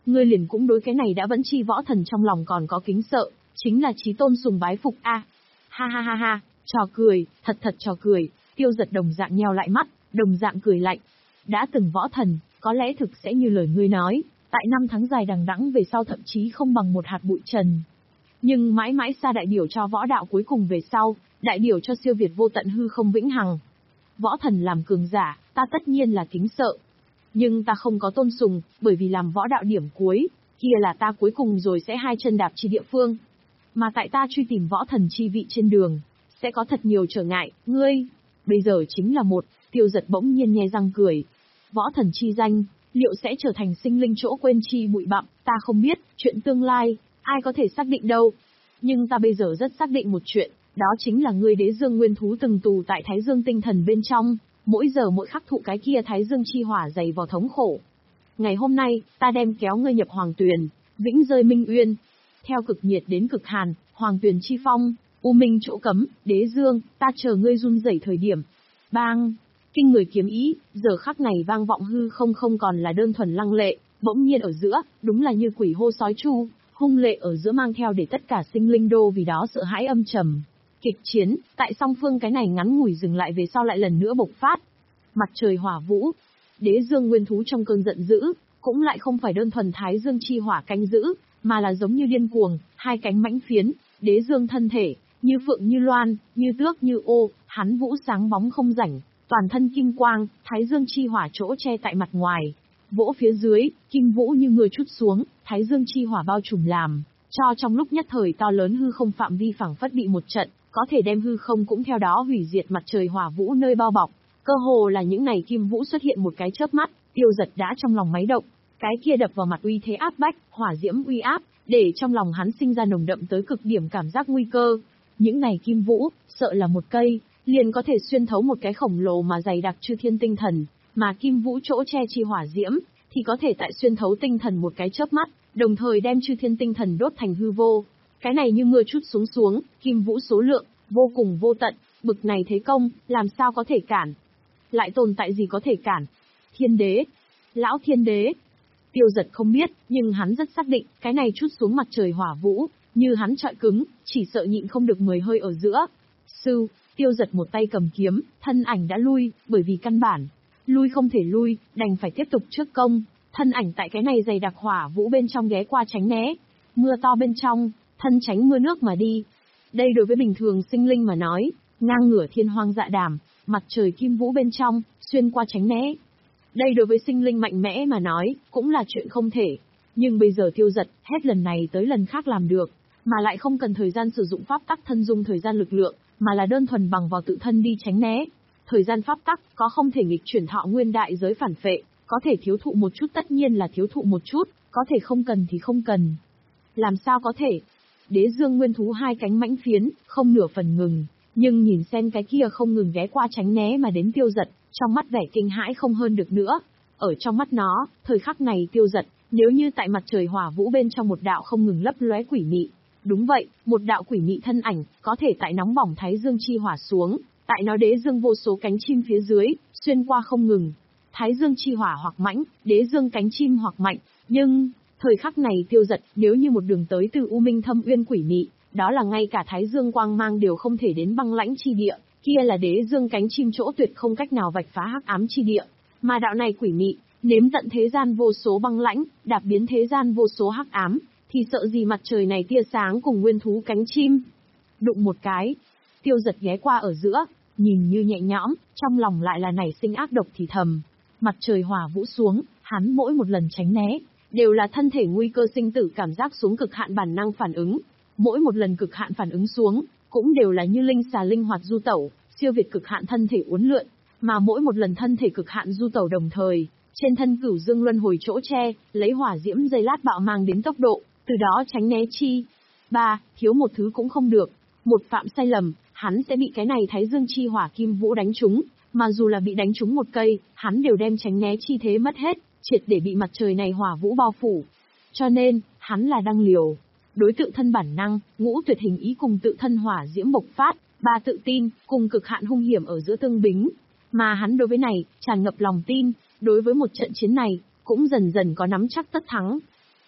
ngươi liền cũng đối cái này đã vẫn chi võ thần trong lòng còn có kính sợ, chính là chí tôn sùng bái phục a. Ha ha ha ha, trò cười, thật thật trò cười, Tiêu Giật đồng dạng nheo lại mắt, đồng dạng cười lạnh. Đã từng võ thần, có lẽ thực sẽ như lời ngươi nói, tại năm tháng dài đằng đẵng về sau thậm chí không bằng một hạt bụi trần. Nhưng mãi mãi xa đại biểu cho võ đạo cuối cùng về sau, đại biểu cho siêu việt vô tận hư không vĩnh hằng. Võ thần làm cường giả, ta tất nhiên là kính sợ. Nhưng ta không có tôn sùng, bởi vì làm võ đạo điểm cuối, kia là ta cuối cùng rồi sẽ hai chân đạp chi địa phương. Mà tại ta truy tìm võ thần chi vị trên đường, sẽ có thật nhiều trở ngại, ngươi, bây giờ chính là một. Tiêu Giật bỗng nhiên nhe răng cười. Võ thần chi danh, liệu sẽ trở thành sinh linh chỗ quên chi bụi bặm, ta không biết, chuyện tương lai, ai có thể xác định đâu. Nhưng ta bây giờ rất xác định một chuyện, đó chính là ngươi Đế Dương nguyên thú từng tù tại Thái Dương tinh thần bên trong, mỗi giờ mỗi khắc thụ cái kia Thái Dương chi hỏa dày vào thống khổ. Ngày hôm nay, ta đem kéo ngươi nhập Hoàng Tuyền, vĩnh rơi Minh Uyên. Theo cực nhiệt đến cực hàn, Hoàng Tuyền chi phong, u minh chỗ cấm, Đế Dương, ta chờ ngươi run rẩy thời điểm. Bang! Kinh người kiếm ý, giờ khắc này vang vọng hư không không còn là đơn thuần lăng lệ, bỗng nhiên ở giữa, đúng là như quỷ hô sói chu, hung lệ ở giữa mang theo để tất cả sinh linh đô vì đó sợ hãi âm trầm. Kịch chiến, tại song phương cái này ngắn ngủi dừng lại về sau lại lần nữa bộc phát. Mặt trời hỏa vũ, Đế Dương nguyên thú trong cơn giận dữ, cũng lại không phải đơn thuần Thái Dương chi hỏa canh giữ, mà là giống như điên cuồng, hai cánh mãnh phiến, Đế Dương thân thể, như phượng như loan, như tước như ô, hắn vũ sáng bóng không rảnh, toàn thân kim quang, Thái Dương chi hỏa chỗ che tại mặt ngoài. Vỗ phía dưới, kim vũ như người chút xuống, Thái Dương chi hỏa bao trùm làm, cho trong lúc nhất thời to lớn hư không phạm vi phẳng phất bị một trận, có thể đem hư không cũng theo đó hủy diệt mặt trời hỏa vũ nơi bao bọc. Cơ hồ là những này kim vũ xuất hiện một cái chớp mắt, Tiêu Giật đã trong lòng máy động, cái kia đập vào mặt uy thế áp bách, hỏa diễm uy áp, để trong lòng hắn sinh ra nồng đậm tới cực điểm cảm giác nguy cơ. Những này kim vũ, sợ là một cây, liền có thể xuyên thấu một cái khổng lồ mà dày đặc chư thiên tinh thần, mà kim vũ chỗ che chi hỏa diễm, thì có thể tại xuyên thấu tinh thần một cái chớp mắt, đồng thời đem chư thiên tinh thần đốt thành hư vô. Cái này như mưa chút xuống xuống, kim vũ số lượng, vô cùng vô tận, bực này thế công, làm sao có thể cản? Lại tồn tại gì có thể cản? Thiên đế, lão thiên đế. Tiêu Giật không biết, nhưng hắn rất xác định, cái này chút xuống mặt trời hỏa vũ, như hắn trọi cứng, chỉ sợ nhịn không được mười hơi ở giữa. Sư, Tiêu Giật một tay cầm kiếm, thân ảnh đã lui, bởi vì căn bản, lui không thể lui, đành phải tiếp tục trước công, thân ảnh tại cái này dày đặc hỏa vũ bên trong ghé qua tránh né, mưa to bên trong, thân tránh mưa nước mà đi. Đây đối với bình thường sinh linh mà nói, ngang ngửa thiên hoang dạ đàm, mặt trời kim vũ bên trong, xuyên qua tránh né. Đây đối với sinh linh mạnh mẽ mà nói, cũng là chuyện không thể. Nhưng bây giờ Tiêu Giật, hết lần này tới lần khác làm được, mà lại không cần thời gian sử dụng pháp tắc thân dung thời gian lực lượng, mà là đơn thuần bằng vào tự thân đi tránh né. Thời gian pháp tắc, có không thể nghịch chuyển thọ nguyên đại giới phản phệ, có thể thiếu thụ một chút tất nhiên là thiếu thụ một chút, có thể không cần thì không cần. Làm sao có thể? Đế Dương nguyên thú hai cánh mãnh phiến, không nửa phần ngừng, nhưng nhìn xem cái kia không ngừng ghé qua tránh né mà đến Tiêu Giật, trong mắt vẻ kinh hãi không hơn được nữa. Ở trong mắt nó, thời khắc này Tiêu Giật, nếu như tại mặt trời hỏa vũ bên trong một đạo không ngừng lấp lóe quỷ mị. Đúng vậy, một đạo quỷ mị thân ảnh, có thể tại nóng bỏng Thái Dương chi hỏa xuống, tại nó Đế Dương vô số cánh chim phía dưới, xuyên qua không ngừng. Thái Dương chi hỏa hoặc mãnh, Đế Dương cánh chim hoặc mạnh, nhưng, thời khắc này Tiêu Giật, nếu như một đường tới từ U Minh Thâm Uyên quỷ mị, đó là ngay cả Thái Dương quang mang đều không thể đến băng lãnh chi địa, kia là Đế Dương cánh chim chỗ tuyệt không cách nào vạch phá hắc ám chi địa, mà đạo này quỷ mị, nếm tận thế gian vô số băng lãnh, đạp biến thế gian vô số hắc ám, thì sợ gì mặt trời này tia sáng cùng nguyên thú cánh chim. Đụng một cái, Tiêu Giật ghé qua ở giữa, nhìn như nhẹ nhõm, trong lòng lại là nảy sinh ác độc thì thầm. Mặt trời hỏa vũ xuống, hắn mỗi một lần tránh né, đều là thân thể nguy cơ sinh tử cảm giác xuống cực hạn bản năng phản ứng. Mỗi một lần cực hạn phản ứng xuống, cũng đều là như linh xà linh hoạt du tẩu, siêu việt cực hạn thân thể uốn lượn, mà mỗi một lần thân thể cực hạn du tẩu đồng thời, trên thân Cửu Dương luân hồi chỗ che, lấy hỏa diễm dây lát bạo mang đến tốc độ, từ đó tránh né chi. Ba, thiếu một thứ cũng không được, một phạm sai lầm, hắn sẽ bị cái này Thái Dương chi hỏa kim vũ đánh trúng, mà dù là bị đánh trúng một cây, hắn đều đem tránh né chi thế mất hết, triệt để bị mặt trời này hỏa vũ bao phủ. Cho nên, hắn là đang liều. Đối tự thân bản năng, ngũ tuyệt hình ý cùng tự thân hỏa diễm bộc phát, ba tự tin, cùng cực hạn hung hiểm ở giữa tương bính. Mà hắn đối với này, tràn ngập lòng tin, đối với một trận chiến này, cũng dần dần có nắm chắc tất thắng.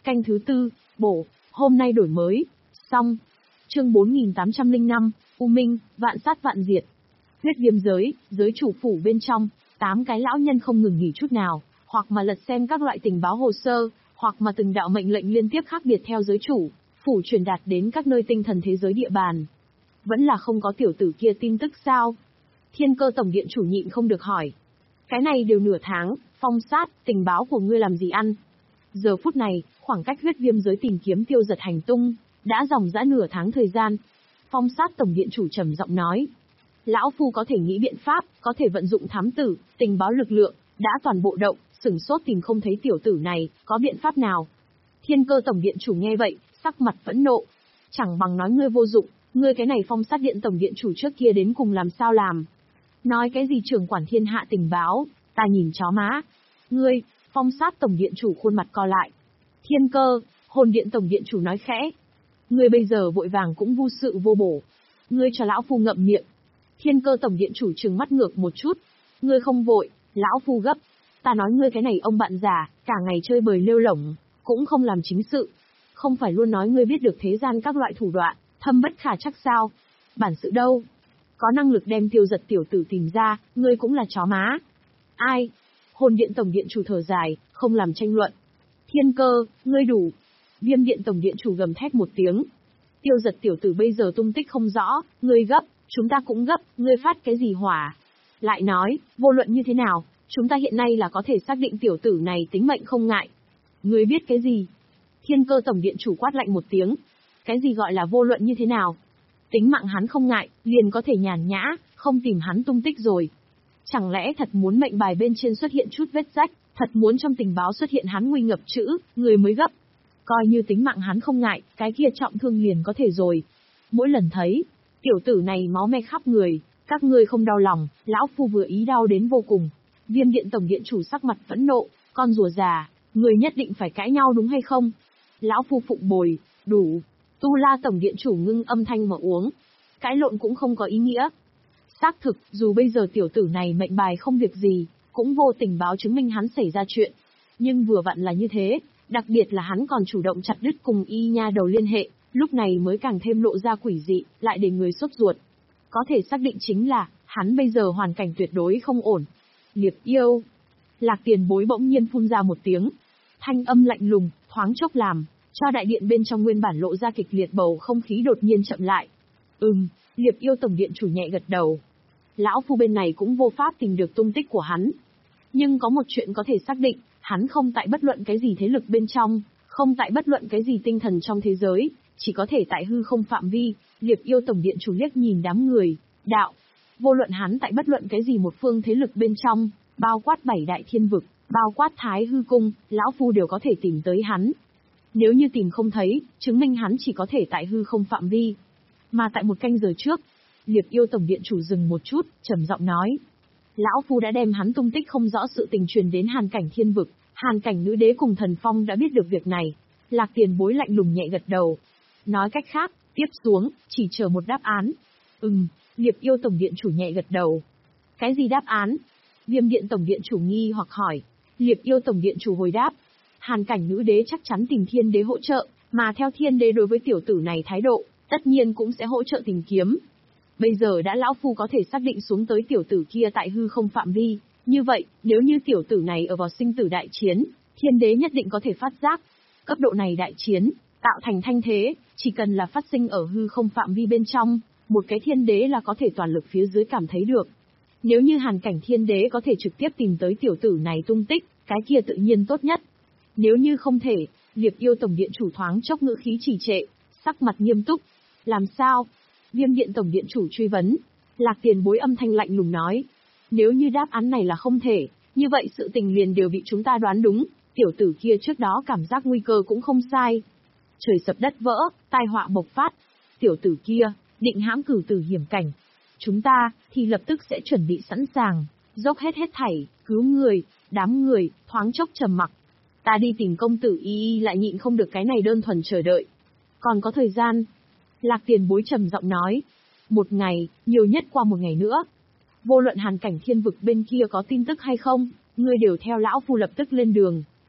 Canh thứ tư, bổ, hôm nay đổi mới. Xong. Chương bốn nghìn tám trăm lẻ năm, U Minh, vạn sát vạn diệt. Huyết viêm giới, giới chủ phủ bên trong, tám cái lão nhân không ngừng nghỉ chút nào, hoặc mà lật xem các loại tình báo hồ sơ, hoặc mà từng đạo mệnh lệnh liên tiếp khác biệt theo giới chủ, phủ truyền đạt đến các nơi tinh thần thế giới địa bàn. Vẫn là không có tiểu tử kia tin tức sao? Thiên Cơ tổng điện chủ nhịn không được hỏi. Cái này đều nửa tháng, Phong Sát, tình báo của ngươi làm gì ăn? Giờ phút này, khoảng cách huyết viêm giới tìm kiếm tiêu giật hành tung, đã dòng dã nửa tháng thời gian. Phong Sát tổng điện chủ trầm giọng nói. Lão Phu có thể nghĩ biện pháp, có thể vận dụng thám tử, tình báo lực lượng, đã toàn bộ động, sửng sốt tìm không thấy tiểu tử này, có biện pháp nào? Thiên Cơ tổng điện chủ nghe vậy, sắc mặt phẫn nộ. Chẳng bằng nói ngươi vô dụng, ngươi cái này Phong Sát điện tổng điện chủ trước kia đến cùng làm sao làm? Nói cái gì trưởng quản thiên hạ tình báo, ta nhìn chó má. Ngươi, Phong Sát tổng điện chủ khuôn mặt co lại. Thiên Cơ, hồn điện tổng điện chủ nói khẽ. Ngươi bây giờ vội vàng cũng vô sự vô bổ. Ngươi cho lão Phu ngậm miệng. Thiên Cơ tổng điện chủ trừng mắt ngược một chút. Ngươi không vội, lão Phu gấp. Ta nói ngươi cái này ông bạn già, cả ngày chơi bời lêu lổng, cũng không làm chính sự. Không phải luôn nói ngươi biết được thế gian các loại thủ đoạn, thâm bất khả chắc sao? Bản sự đâu? Có năng lực đem tiêu giật tiểu tử tìm ra, ngươi cũng là chó má. Ai? Hồn điện tổng điện chủ thở dài, không làm tranh luận. Thiên Cơ, ngươi đủ. Viêm điện tổng điện chủ gầm thét một tiếng. Tiêu giật tiểu tử bây giờ tung tích không rõ, ngươi gấp, chúng ta cũng gấp, ngươi phát cái gì hỏa? Lại nói, vô luận như thế nào, chúng ta hiện nay là có thể xác định tiểu tử này tính mệnh không ngại. Ngươi biết cái gì? Thiên Cơ tổng điện chủ quát lạnh một tiếng. Cái gì gọi là vô luận như thế nào? Tính mạng hắn không ngại, liền có thể nhàn nhã, không tìm hắn tung tích rồi. Chẳng lẽ thật muốn mệnh bài bên trên xuất hiện chút vết rách, thật muốn trong tình báo xuất hiện hắn nguy ngập chữ, người mới gấp. Coi như tính mạng hắn không ngại, cái kia trọng thương liền có thể rồi. Mỗi lần thấy, tiểu tử này máu me khắp người, các ngươi không đau lòng, lão Phu vừa ý đau đến vô cùng. Viêm điện tổng điện chủ sắc mặt phẫn nộ, con rùa già, người nhất định phải cãi nhau đúng hay không? Lão Phu phụng bồi, đủ. Tu La tổng điện chủ ngưng âm thanh mà uống. Cãi lộn cũng không có ý nghĩa. Xác thực, dù bây giờ tiểu tử này mệnh bài không việc gì, cũng vô tình báo chứng minh hắn xảy ra chuyện. Nhưng vừa vặn là như thế, đặc biệt là hắn còn chủ động chặt đứt cùng y nha đầu liên hệ, lúc này mới càng thêm lộ ra quỷ dị, lại để người sốt ruột. Có thể xác định chính là, hắn bây giờ hoàn cảnh tuyệt đối không ổn. Liệp yêu. Lạc Tiền Bối bỗng nhiên phun ra một tiếng. Thanh âm lạnh lùng, thoáng chốc làm cho đại điện bên trong nguyên bản lộ ra kịch liệt bầu không khí đột nhiên chậm lại. Ừm, Liệp yêu tổng điện chủ nhẹ gật đầu. Lão Phu bên này cũng vô pháp tìm được tung tích của hắn. Nhưng có một chuyện có thể xác định, hắn không tại bất luận cái gì thế lực bên trong, không tại bất luận cái gì tinh thần trong thế giới, chỉ có thể tại hư không phạm vi. Liệp yêu tổng điện chủ liếc nhìn đám người, đạo. Vô luận hắn tại bất luận cái gì một phương thế lực bên trong, bao quát bảy đại thiên vực, bao quát thái hư cung, lão Phu đều có thể tìm tới hắn. Nếu như tìm không thấy, chứng minh hắn chỉ có thể tại hư không phạm vi. Mà tại một canh giờ trước, Liệp yêu tổng điện chủ dừng một chút, trầm giọng nói. Lão Phu đã đem hắn tung tích không rõ sự tình truyền đến Hàn cảnh thiên vực, Hàn cảnh nữ đế cùng thần phong đã biết được việc này. Lạc Tiền Bối lạnh lùng nhẹ gật đầu. Nói cách khác, tiếp xuống, chỉ chờ một đáp án. Ừm, Liệp yêu tổng điện chủ nhẹ gật đầu. Cái gì đáp án? Viêm điện tổng điện chủ nghi hoặc hỏi. Liệp yêu tổng điện chủ hồi đáp. Hàn cảnh nữ đế chắc chắn tìm thiên đế hỗ trợ, mà theo thiên đế đối với tiểu tử này thái độ, tất nhiên cũng sẽ hỗ trợ tìm kiếm. Bây giờ đã lão Phu có thể xác định xuống tới tiểu tử kia tại hư không phạm vi, như vậy, nếu như tiểu tử này ở vào sinh tử đại chiến, thiên đế nhất định có thể phát giác. Cấp độ này đại chiến, tạo thành thanh thế, chỉ cần là phát sinh ở hư không phạm vi bên trong, một cái thiên đế là có thể toàn lực phía dưới cảm thấy được. Nếu như Hàn cảnh thiên đế có thể trực tiếp tìm tới tiểu tử này tung tích, cái kia tự nhiên tốt nhất. Nếu như không thể, Liệp yêu tổng điện chủ thoáng chốc ngữ khí trì trệ, sắc mặt nghiêm túc. Làm sao? Viêm điện tổng điện chủ truy vấn. Lạc Tiền Bối âm thanh lạnh lùng nói. Nếu như đáp án này là không thể, như vậy sự tình liền đều bị chúng ta đoán đúng, tiểu tử kia trước đó cảm giác nguy cơ cũng không sai. Trời sập đất vỡ, tai họa bộc phát. Tiểu tử kia, định hãm cử tử hiểm cảnh. Chúng ta, thì lập tức sẽ chuẩn bị sẵn sàng, dốc hết hết thảy, cứu người, đám người, thoáng chốc trầm mặc. Ta đi tìm công tử y y lại nhịn không được cái này đơn thuần chờ đợi. Còn có thời gian. Lạc Tiền Bối trầm giọng nói. Một ngày, nhiều nhất qua một ngày nữa. Vô luận Hàn cảnh thiên vực bên kia có tin tức hay không, ngươi đều theo lão Phu lập tức lên đường.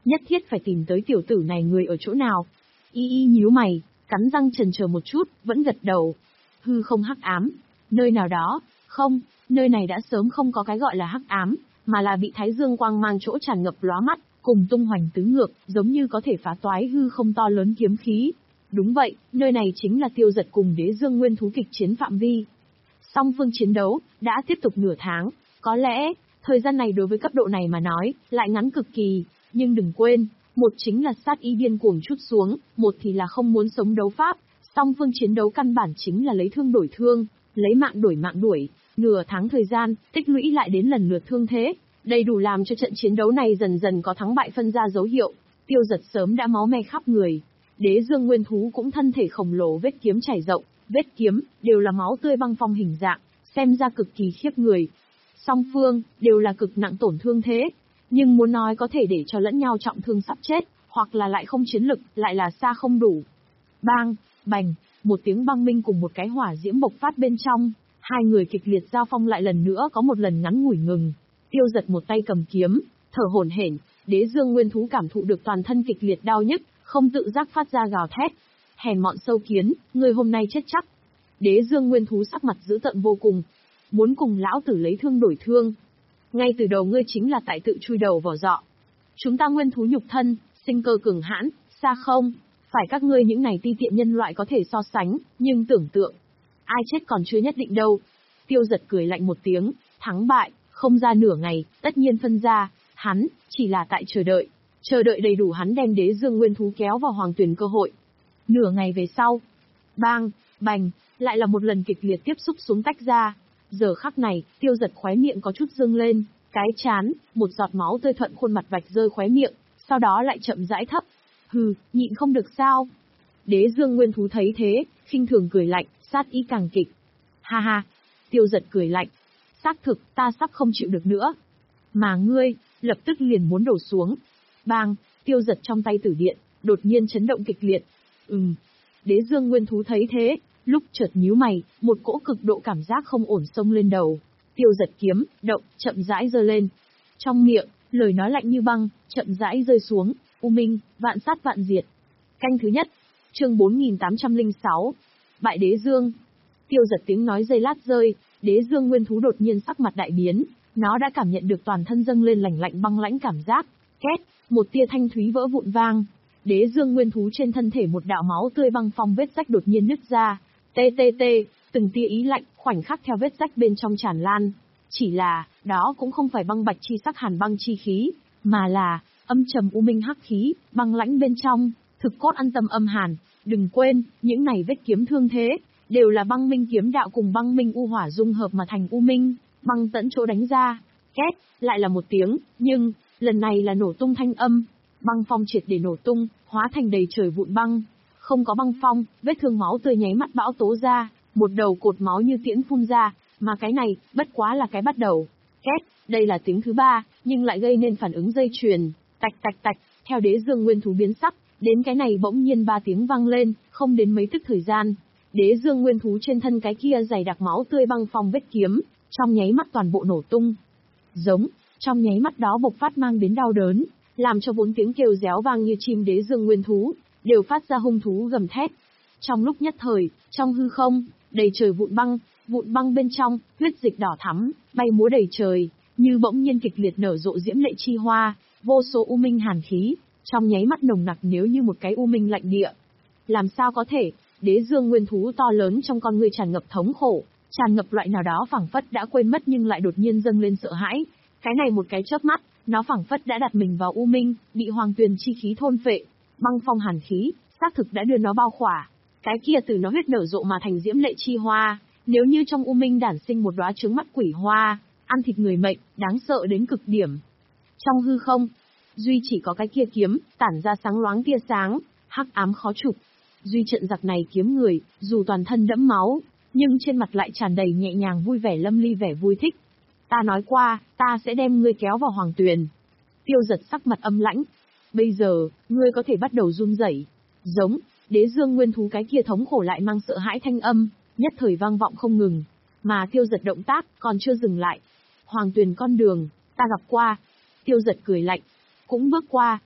Nhất thiết phải tìm tới tiểu tử này người ở chỗ nào. Y y nhíu mày, cắn răng chần chờ một chút, vẫn gật đầu. Hư không hắc ám, nơi nào đó, không, nơi này đã sớm không có cái gọi là hắc ám, mà là bị thái dương quang mang chỗ tràn ngập lóa mắt, cùng tung hoành tứ ngược, giống như có thể phá toái hư không to lớn kiếm khí. Đúng vậy, nơi này chính là Tiêu Dật cùng Đế Dương Nguyên thú kịch chiến phạm vi. Song phương chiến đấu đã tiếp tục nửa tháng, có lẽ thời gian này đối với cấp độ này mà nói lại ngắn cực kỳ, nhưng đừng quên, một chính là sát ý điên cuồng trút xuống, một thì là không muốn sống đấu pháp. Song phương chiến đấu căn bản chính là lấy thương đổi thương, lấy mạng đổi mạng đuổi. Nửa tháng thời gian, tích lũy lại đến lần lượt thương thế, đầy đủ làm cho trận chiến đấu này dần dần có thắng bại phân ra dấu hiệu. Tiêu Dật sớm đã máu me khắp người. Đế Dương Nguyên thú cũng thân thể khổng lồ vết kiếm trải rộng, vết kiếm đều là máu tươi băng phong hình dạng, xem ra cực kỳ khiếp người. Song phương đều là cực nặng tổn thương thế, nhưng muốn nói có thể để cho lẫn nhau trọng thương sắp chết, hoặc là lại không chiến lực, lại là xa không đủ. Bang, bành, một tiếng băng minh cùng một cái hỏa diễm bộc phát bên trong, hai người kịch liệt giao phong lại lần nữa có một lần ngắn ngủi ngừng. Tiêu Dật một tay cầm kiếm, thở hổn hển, Đế Dương Nguyên thú cảm thụ được toàn thân kịch liệt đau nhức, không tự giác phát ra gào thét. Hèn mọn sâu kiến, người hôm nay chết chắc. Đế Dương Nguyên thú sắc mặt dữ tợn vô cùng, muốn cùng lão tử lấy thương đổi thương. Ngay từ đầu ngươi chính là tại tự chui đầu vào giọ. Chúng ta nguyên thú nhục thân, sinh cơ cường hãn, xa không, phải các ngươi những này ti tiện nhân loại có thể so sánh, nhưng tưởng tượng, ai chết còn chưa nhất định đâu. Tiêu Dật cười lạnh một tiếng, thắng bại, không ra nửa ngày, tất nhiên phân ra, hắn, chỉ là tại chờ đợi, chờ đợi đầy đủ hắn đem Đế Dương Nguyên thú kéo vào hoàng tuyển cơ hội. Nửa ngày về sau, bang, bành, lại là một lần kịch liệt tiếp xúc xuống tách ra. Giờ khắc này, Tiêu Dật khóe miệng có chút dương lên, cái chán, một giọt máu tươi thuận khuôn mặt vạch rơi khóe miệng, sau đó lại chậm rãi thấp. Hừ, nhịn không được sao? Đế Dương Nguyên thú thấy thế, khinh thường cười lạnh, sát ý càng kịch. Ha ha, Tiêu Dật cười lạnh. Xác thực, ta sắp không chịu được nữa. Mà ngươi, lập tức liền muốn đổ xuống. Bang, Tiêu Dật trong tay tử điện, đột nhiên chấn động kịch liệt. Ừm. Đế Dương Nguyên thú thấy thế, lúc chợt nhíu mày, một cỗ cực độ cảm giác không ổn xông lên đầu. Tiêu Dật kiếm, động, chậm rãi giơ lên. Trong miệng, lời nói lạnh như băng, chậm rãi rơi xuống. U Minh, vạn sát vạn diệt. Canh thứ nhất, chương bốn nghìn tám trăm lẻ sáu. Bại Đế Dương. Tiêu Dật tiếng nói dây lát rơi, Đế Dương Nguyên thú đột nhiên sắc mặt đại biến, nó đã cảm nhận được toàn thân dâng lên lạnh lạnh băng lãnh cảm giác. Két, một tia thanh thúy vỡ vụn vang. Đế Dương Nguyên thú trên thân thể một đạo máu tươi băng phong vết rách đột nhiên nứt ra. Tê tê tê, từng tia ý lạnh, khoảnh khắc theo vết rách bên trong tràn lan. Chỉ là, đó cũng không phải băng bạch chi sắc hàn băng chi khí, mà là âm trầm u minh hắc khí, băng lãnh bên trong, thực cốt ăn tâm âm hàn. Đừng quên, những này vết kiếm thương thế, đều là băng minh kiếm đạo cùng băng minh u hỏa dung hợp mà thành u minh, băng tẫn chỗ đánh ra. Két, lại là một tiếng, nhưng, lần này là nổ tung thanh âm. Băng phong triệt để nổ tung, hóa thành đầy trời vụn băng. Không có băng phong, vết thương máu tươi nháy mắt bão tố ra, một đầu cột máu như tiễn phun ra, mà cái này, bất quá là cái bắt đầu. Két, đây là tiếng thứ ba, nhưng lại gây nên phản ứng dây chuyền, tạch tạch tạch, theo Đế Dương Nguyên thú biến sắc, đến cái này bỗng nhiên ba tiếng vang lên, không đến mấy tức thời gian. Đế Dương Nguyên thú trên thân cái kia dày đặc máu tươi băng phong vết kiếm, trong nháy mắt toàn bộ nổ tung. Giống, trong nháy mắt đó bộc phát mang đến đau đớn, làm cho bốn tiếng kêu réo vang như chim Đế Dương Nguyên thú, đều phát ra hung thú gầm thét. Trong lúc nhất thời, trong hư không, đầy trời vụn băng, vụn băng bên trong, huyết dịch đỏ thắm, bay múa đầy trời, như bỗng nhiên kịch liệt nở rộ diễm lệ chi hoa, vô số u minh hàn khí, trong nháy mắt nồng nặc nếu như một cái u minh lạnh địa. Làm sao có thể? Đế Dương Nguyên thú to lớn trong con người tràn ngập thống khổ, tràn ngập loại nào đó phảng phất đã quên mất nhưng lại đột nhiên dâng lên sợ hãi. Cái này một cái chớp mắt, nó phảng phất đã đặt mình vào u minh, bị hoàng tuyền chi khí thôn phệ, băng phong hàn khí, xác thực đã đưa nó bao khỏa. Cái kia từ nó huyết nở rộ mà thành diễm lệ chi hoa, nếu như trong u minh đản sinh một đóa trứng mắt quỷ hoa, ăn thịt người mệnh, đáng sợ đến cực điểm. Trong hư không, duy chỉ có cái kia kiếm, tản ra sáng loáng tia sáng, hắc ám khó chụp. Duy trận giặc này kiếm người, dù toàn thân đẫm máu, nhưng trên mặt lại tràn đầy nhẹ nhàng vui vẻ lâm ly vẻ vui thích. Ta nói qua, ta sẽ đem ngươi kéo vào hoàng tuyền. Tiêu Dật sắc mặt âm lãnh. Bây giờ, ngươi có thể bắt đầu run rẩy. Giống, Đế Dương Nguyên thú cái kia thống khổ lại mang sợ hãi thanh âm, nhất thời vang vọng không ngừng. Mà Tiêu Dật động tác, còn chưa dừng lại. Hoàng tuyền con đường, ta gặp qua. Tiêu Dật cười lạnh. Cũng bước qua.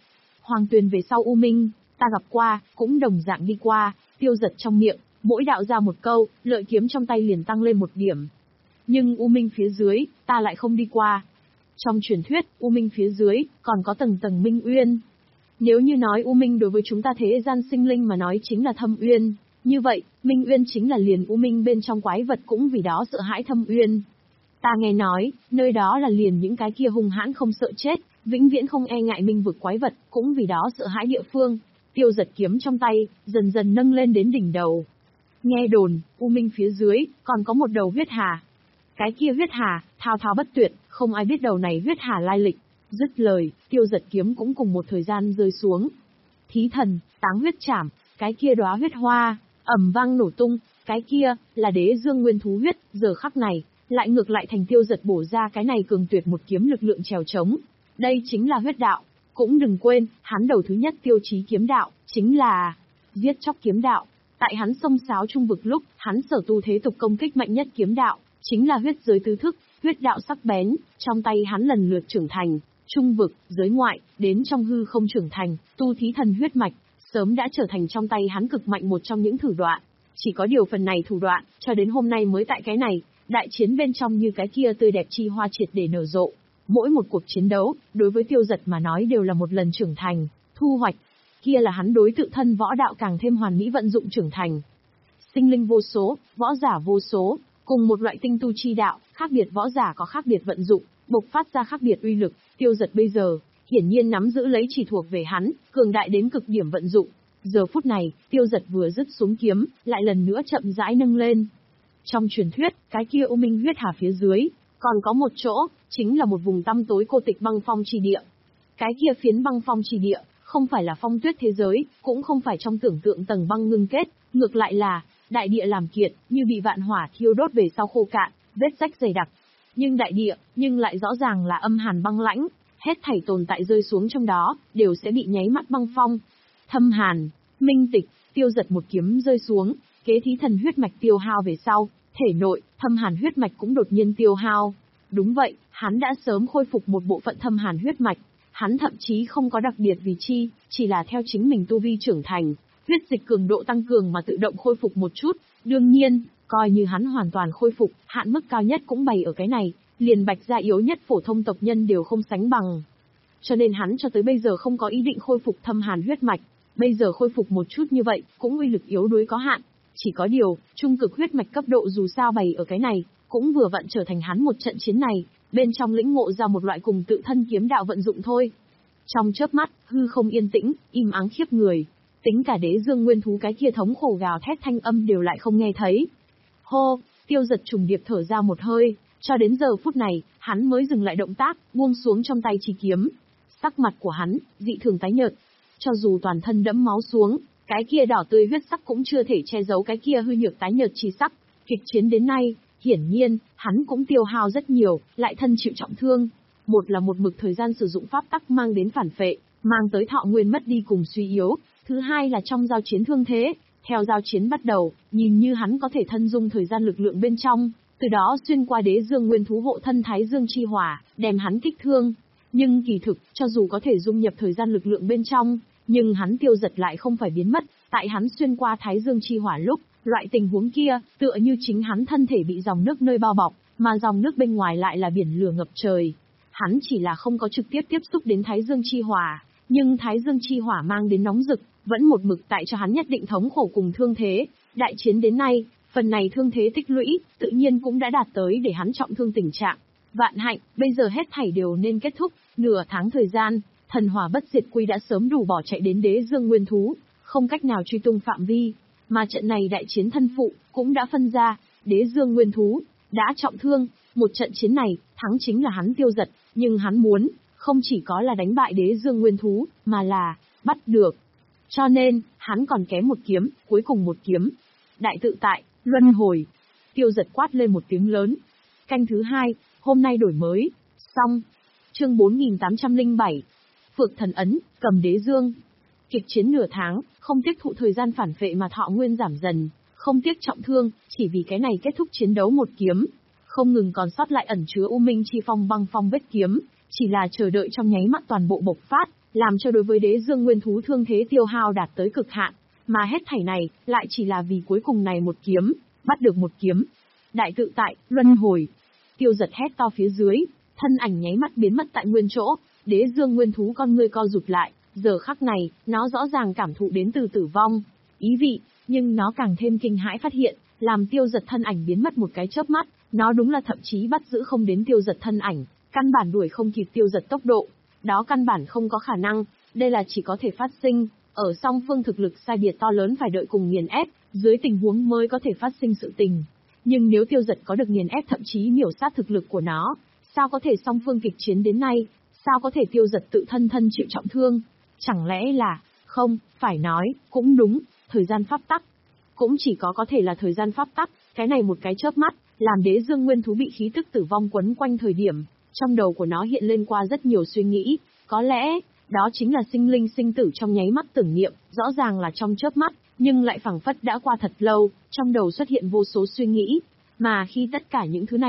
Hoàng Tuyền về sau U Minh, ta gặp qua, cũng đồng dạng đi qua, Tiêu Giật trong miệng, mỗi đạo ra một câu, lợi kiếm trong tay liền tăng lên một điểm. Nhưng U Minh phía dưới, ta lại không đi qua. Trong truyền thuyết, U Minh phía dưới, còn có tầng tầng Minh Uyên. Nếu như nói U Minh đối với chúng ta thế gian sinh linh mà nói chính là Thâm Uyên, như vậy, Minh Uyên chính là liền U Minh bên trong quái vật cũng vì đó sợ hãi Thâm Uyên. Ta nghe nói, nơi đó là liền những cái kia hung hãn không sợ chết, vĩnh viễn không e ngại minh vực quái vật, cũng vì đó sợ hãi địa phương. Tiêu Giật kiếm trong tay, dần dần nâng lên đến đỉnh đầu. Nghe đồn, U Minh phía dưới, còn có một đầu huyết hà. Cái kia huyết hà, thao thao bất tuyệt, không ai biết đầu này huyết hà lai lịch. Dứt lời, Tiêu Giật kiếm cũng cùng một thời gian rơi xuống. Thí thần, táng huyết trảm, cái kia đóa huyết hoa, ầm vang nổ tung, cái kia, là đế dương nguyên thú huyết, giờ khắc này, lại ngược lại thành Tiêu Giật bổ ra cái này cường tuyệt một kiếm lực lượng trèo trống. Đây chính là huyết đạo. Cũng đừng quên, hắn đầu thứ nhất tiêu chí kiếm đạo, chính là giết chóc kiếm đạo. Tại hắn xông xáo trung vực lúc, hắn sở tu thế tục công kích mạnh nhất kiếm đạo, chính là huyết giới tứ thức, huyết đạo sắc bén, trong tay hắn lần lượt trưởng thành, trung vực, giới ngoại, đến trong hư không trưởng thành, tu thí thần huyết mạch, sớm đã trở thành trong tay hắn cực mạnh một trong những thủ đoạn. Chỉ có điều phần này thủ đoạn, cho đến hôm nay mới tại cái này, đại chiến bên trong như cái kia tươi đẹp chi hoa triệt để nở rộ. Mỗi một cuộc chiến đấu, đối với Tiêu Giật mà nói đều là một lần trưởng thành, thu hoạch. Kia là hắn đối tự thân võ đạo càng thêm hoàn mỹ vận dụng trưởng thành. Sinh linh vô số, võ giả vô số, cùng một loại tinh tu chi đạo, khác biệt võ giả có khác biệt vận dụng, bộc phát ra khác biệt uy lực. Tiêu Giật bây giờ, hiển nhiên nắm giữ lấy chỉ thuộc về hắn, cường đại đến cực điểm vận dụng. Giờ phút này, Tiêu Giật vừa dứt xuống kiếm, lại lần nữa chậm rãi nâng lên. Trong truyền thuyết, cái kia U Minh huyết hà phía dưới, còn có một chỗ, chính là một vùng tăm tối cô tịch băng phong chi địa. Cái kia phiến băng phong chi địa, không phải là phong tuyết thế giới, cũng không phải trong tưởng tượng tầng băng ngưng kết, ngược lại là, đại địa làm kiệt, như bị vạn hỏa thiêu đốt về sau khô cạn, vết rách dày đặc. Nhưng đại địa, nhưng lại rõ ràng là âm hàn băng lãnh, hết thảy tồn tại rơi xuống trong đó, đều sẽ bị nháy mắt băng phong. Thâm hàn, minh tịch, Tiêu Giật một kiếm rơi xuống, kế thí thần huyết mạch tiêu hao về sau, thể nội, thâm hàn huyết mạch cũng đột nhiên tiêu hao. Đúng vậy, hắn đã sớm khôi phục một bộ phận thâm hàn huyết mạch, hắn thậm chí không có đặc biệt vì chi, chỉ là theo chính mình tu vi trưởng thành, huyết dịch cường độ tăng cường mà tự động khôi phục một chút. Đương nhiên, coi như hắn hoàn toàn khôi phục, hạn mức cao nhất cũng bày ở cái này, liền Bạch gia yếu nhất phổ thông tộc nhân đều không sánh bằng. Cho nên hắn cho tới bây giờ không có ý định khôi phục thâm hàn huyết mạch, bây giờ khôi phục một chút như vậy, cũng uy lực yếu đuối có hạn. Chỉ có điều, trung cực huyết mạch cấp độ dù sao bày ở cái này, cũng vừa vặn trở thành hắn một trận chiến này, bên trong lĩnh ngộ ra một loại cùng tự thân kiếm đạo vận dụng thôi. Trong chớp mắt, hư không yên tĩnh, im ắng khiếp người. Tính cả đế dương nguyên thú cái kia thống khổ gào thét thanh âm đều lại không nghe thấy. Hô, Tiêu Giật trùng điệp thở ra một hơi, cho đến giờ phút này, hắn mới dừng lại động tác, buông xuống trong tay chi kiếm. Sắc mặt của hắn, dị thường tái nhợt. Cho dù toàn thân đẫm máu xuống, cái kia đỏ tươi huyết sắc cũng chưa thể che giấu cái kia hư nhược tái nhợt chi sắc. Kịch chiến đến nay, hiển nhiên, hắn cũng tiêu hao rất nhiều, lại thân chịu trọng thương. Một là một mực thời gian sử dụng pháp tắc mang đến phản phệ, mang tới thọ nguyên mất đi cùng suy yếu. Thứ hai là trong giao chiến thương thế, theo giao chiến bắt đầu, nhìn như hắn có thể thân dung thời gian lực lượng bên trong, từ đó xuyên qua đế dương nguyên thú hộ thân thái dương chi hỏa, đem hắn kích thương. Nhưng kỳ thực, cho dù có thể dung nhập thời gian lực lượng bên trong, nhưng hắn Tiêu Giật lại không phải biến mất, tại hắn xuyên qua thái dương chi hỏa lúc, loại tình huống kia, tựa như chính hắn thân thể bị dòng nước nơi bao bọc, mà dòng nước bên ngoài lại là biển lửa ngập trời. Hắn chỉ là không có trực tiếp tiếp xúc đến thái dương chi hỏa, nhưng thái dương chi hỏa mang đến nóng rực, vẫn một mực tại cho hắn nhất định thống khổ cùng thương thế. Đại chiến đến nay, phần này thương thế tích lũy, tự nhiên cũng đã đạt tới để hắn trọng thương tình trạng. Vạn hạnh, bây giờ hết thảy đều nên kết thúc, nửa tháng thời gian, thần hỏa bất diệt quy đã sớm đủ bỏ chạy đến đế dương nguyên thú, không cách nào truy tung phạm vi, mà trận này đại chiến thân phụ, cũng đã phân ra, đế dương nguyên thú, đã trọng thương, một trận chiến này, thắng chính là hắn Tiêu Giật, nhưng hắn muốn, không chỉ có là đánh bại đế dương nguyên thú, mà là, bắt được. Cho nên, hắn còn kém một kiếm, cuối cùng một kiếm. Đại tự tại, luân hồi. Tiêu Giật quát lên một tiếng lớn. Canh thứ hai, hôm nay đổi mới. Xong. Chương bốn nghìn tám trăm lẻ bảy. Phược thần ấn, cầm đế dương. Kịch chiến nửa tháng, không tiếc thụ thời gian phản phệ mà thọ nguyên giảm dần, không tiếc trọng thương, chỉ vì cái này kết thúc chiến đấu một kiếm. Không ngừng còn sót lại ẩn chứa u minh chi phong băng phong vết kiếm, chỉ là chờ đợi trong nháy mắt toàn bộ bộc phát, làm cho đối với đế dương nguyên thú thương thế tiêu hao đạt tới cực hạn, mà hết thảy này, lại chỉ là vì cuối cùng này một kiếm, bắt được một kiếm. Đại tự tại, luân hồi. Tiêu Giật hét to phía dưới, thân ảnh nháy mắt biến mất tại nguyên chỗ, đế dương nguyên thú con ngươi co rụt lại, giờ khắc này, nó rõ ràng cảm thụ đến từ tử vong, ý vị, nhưng nó càng thêm kinh hãi phát hiện, làm Tiêu Giật thân ảnh biến mất một cái chớp mắt, nó đúng là thậm chí bắt giữ không đến Tiêu Giật thân ảnh, căn bản đuổi không kịp Tiêu Giật tốc độ, đó căn bản không có khả năng, đây là chỉ có thể phát sinh, ở song phương thực lực sai biệt to lớn phải đợi cùng nghiền ép, dưới tình huống mới có thể phát sinh sự tình. Nhưng nếu Tiêu Giật có được nghiền ép thậm chí miểu sát thực lực của nó, sao có thể song phương kịch chiến đến nay, sao có thể Tiêu Giật tự thân thân chịu trọng thương, chẳng lẽ là, không, phải nói, cũng đúng, thời gian pháp tắc. Cũng chỉ có có thể là thời gian pháp tắc, cái này một cái chớp mắt, làm đế dương nguyên thú bị khí tức tử vong quấn quanh thời điểm, trong đầu của nó hiện lên qua rất nhiều suy nghĩ, có lẽ, đó chính là sinh linh sinh tử trong nháy mắt tưởng niệm, rõ ràng là trong chớp mắt, nhưng lại phảng phất đã qua thật lâu, trong đầu xuất hiện vô số suy nghĩ, mà khi tất cả những thứ này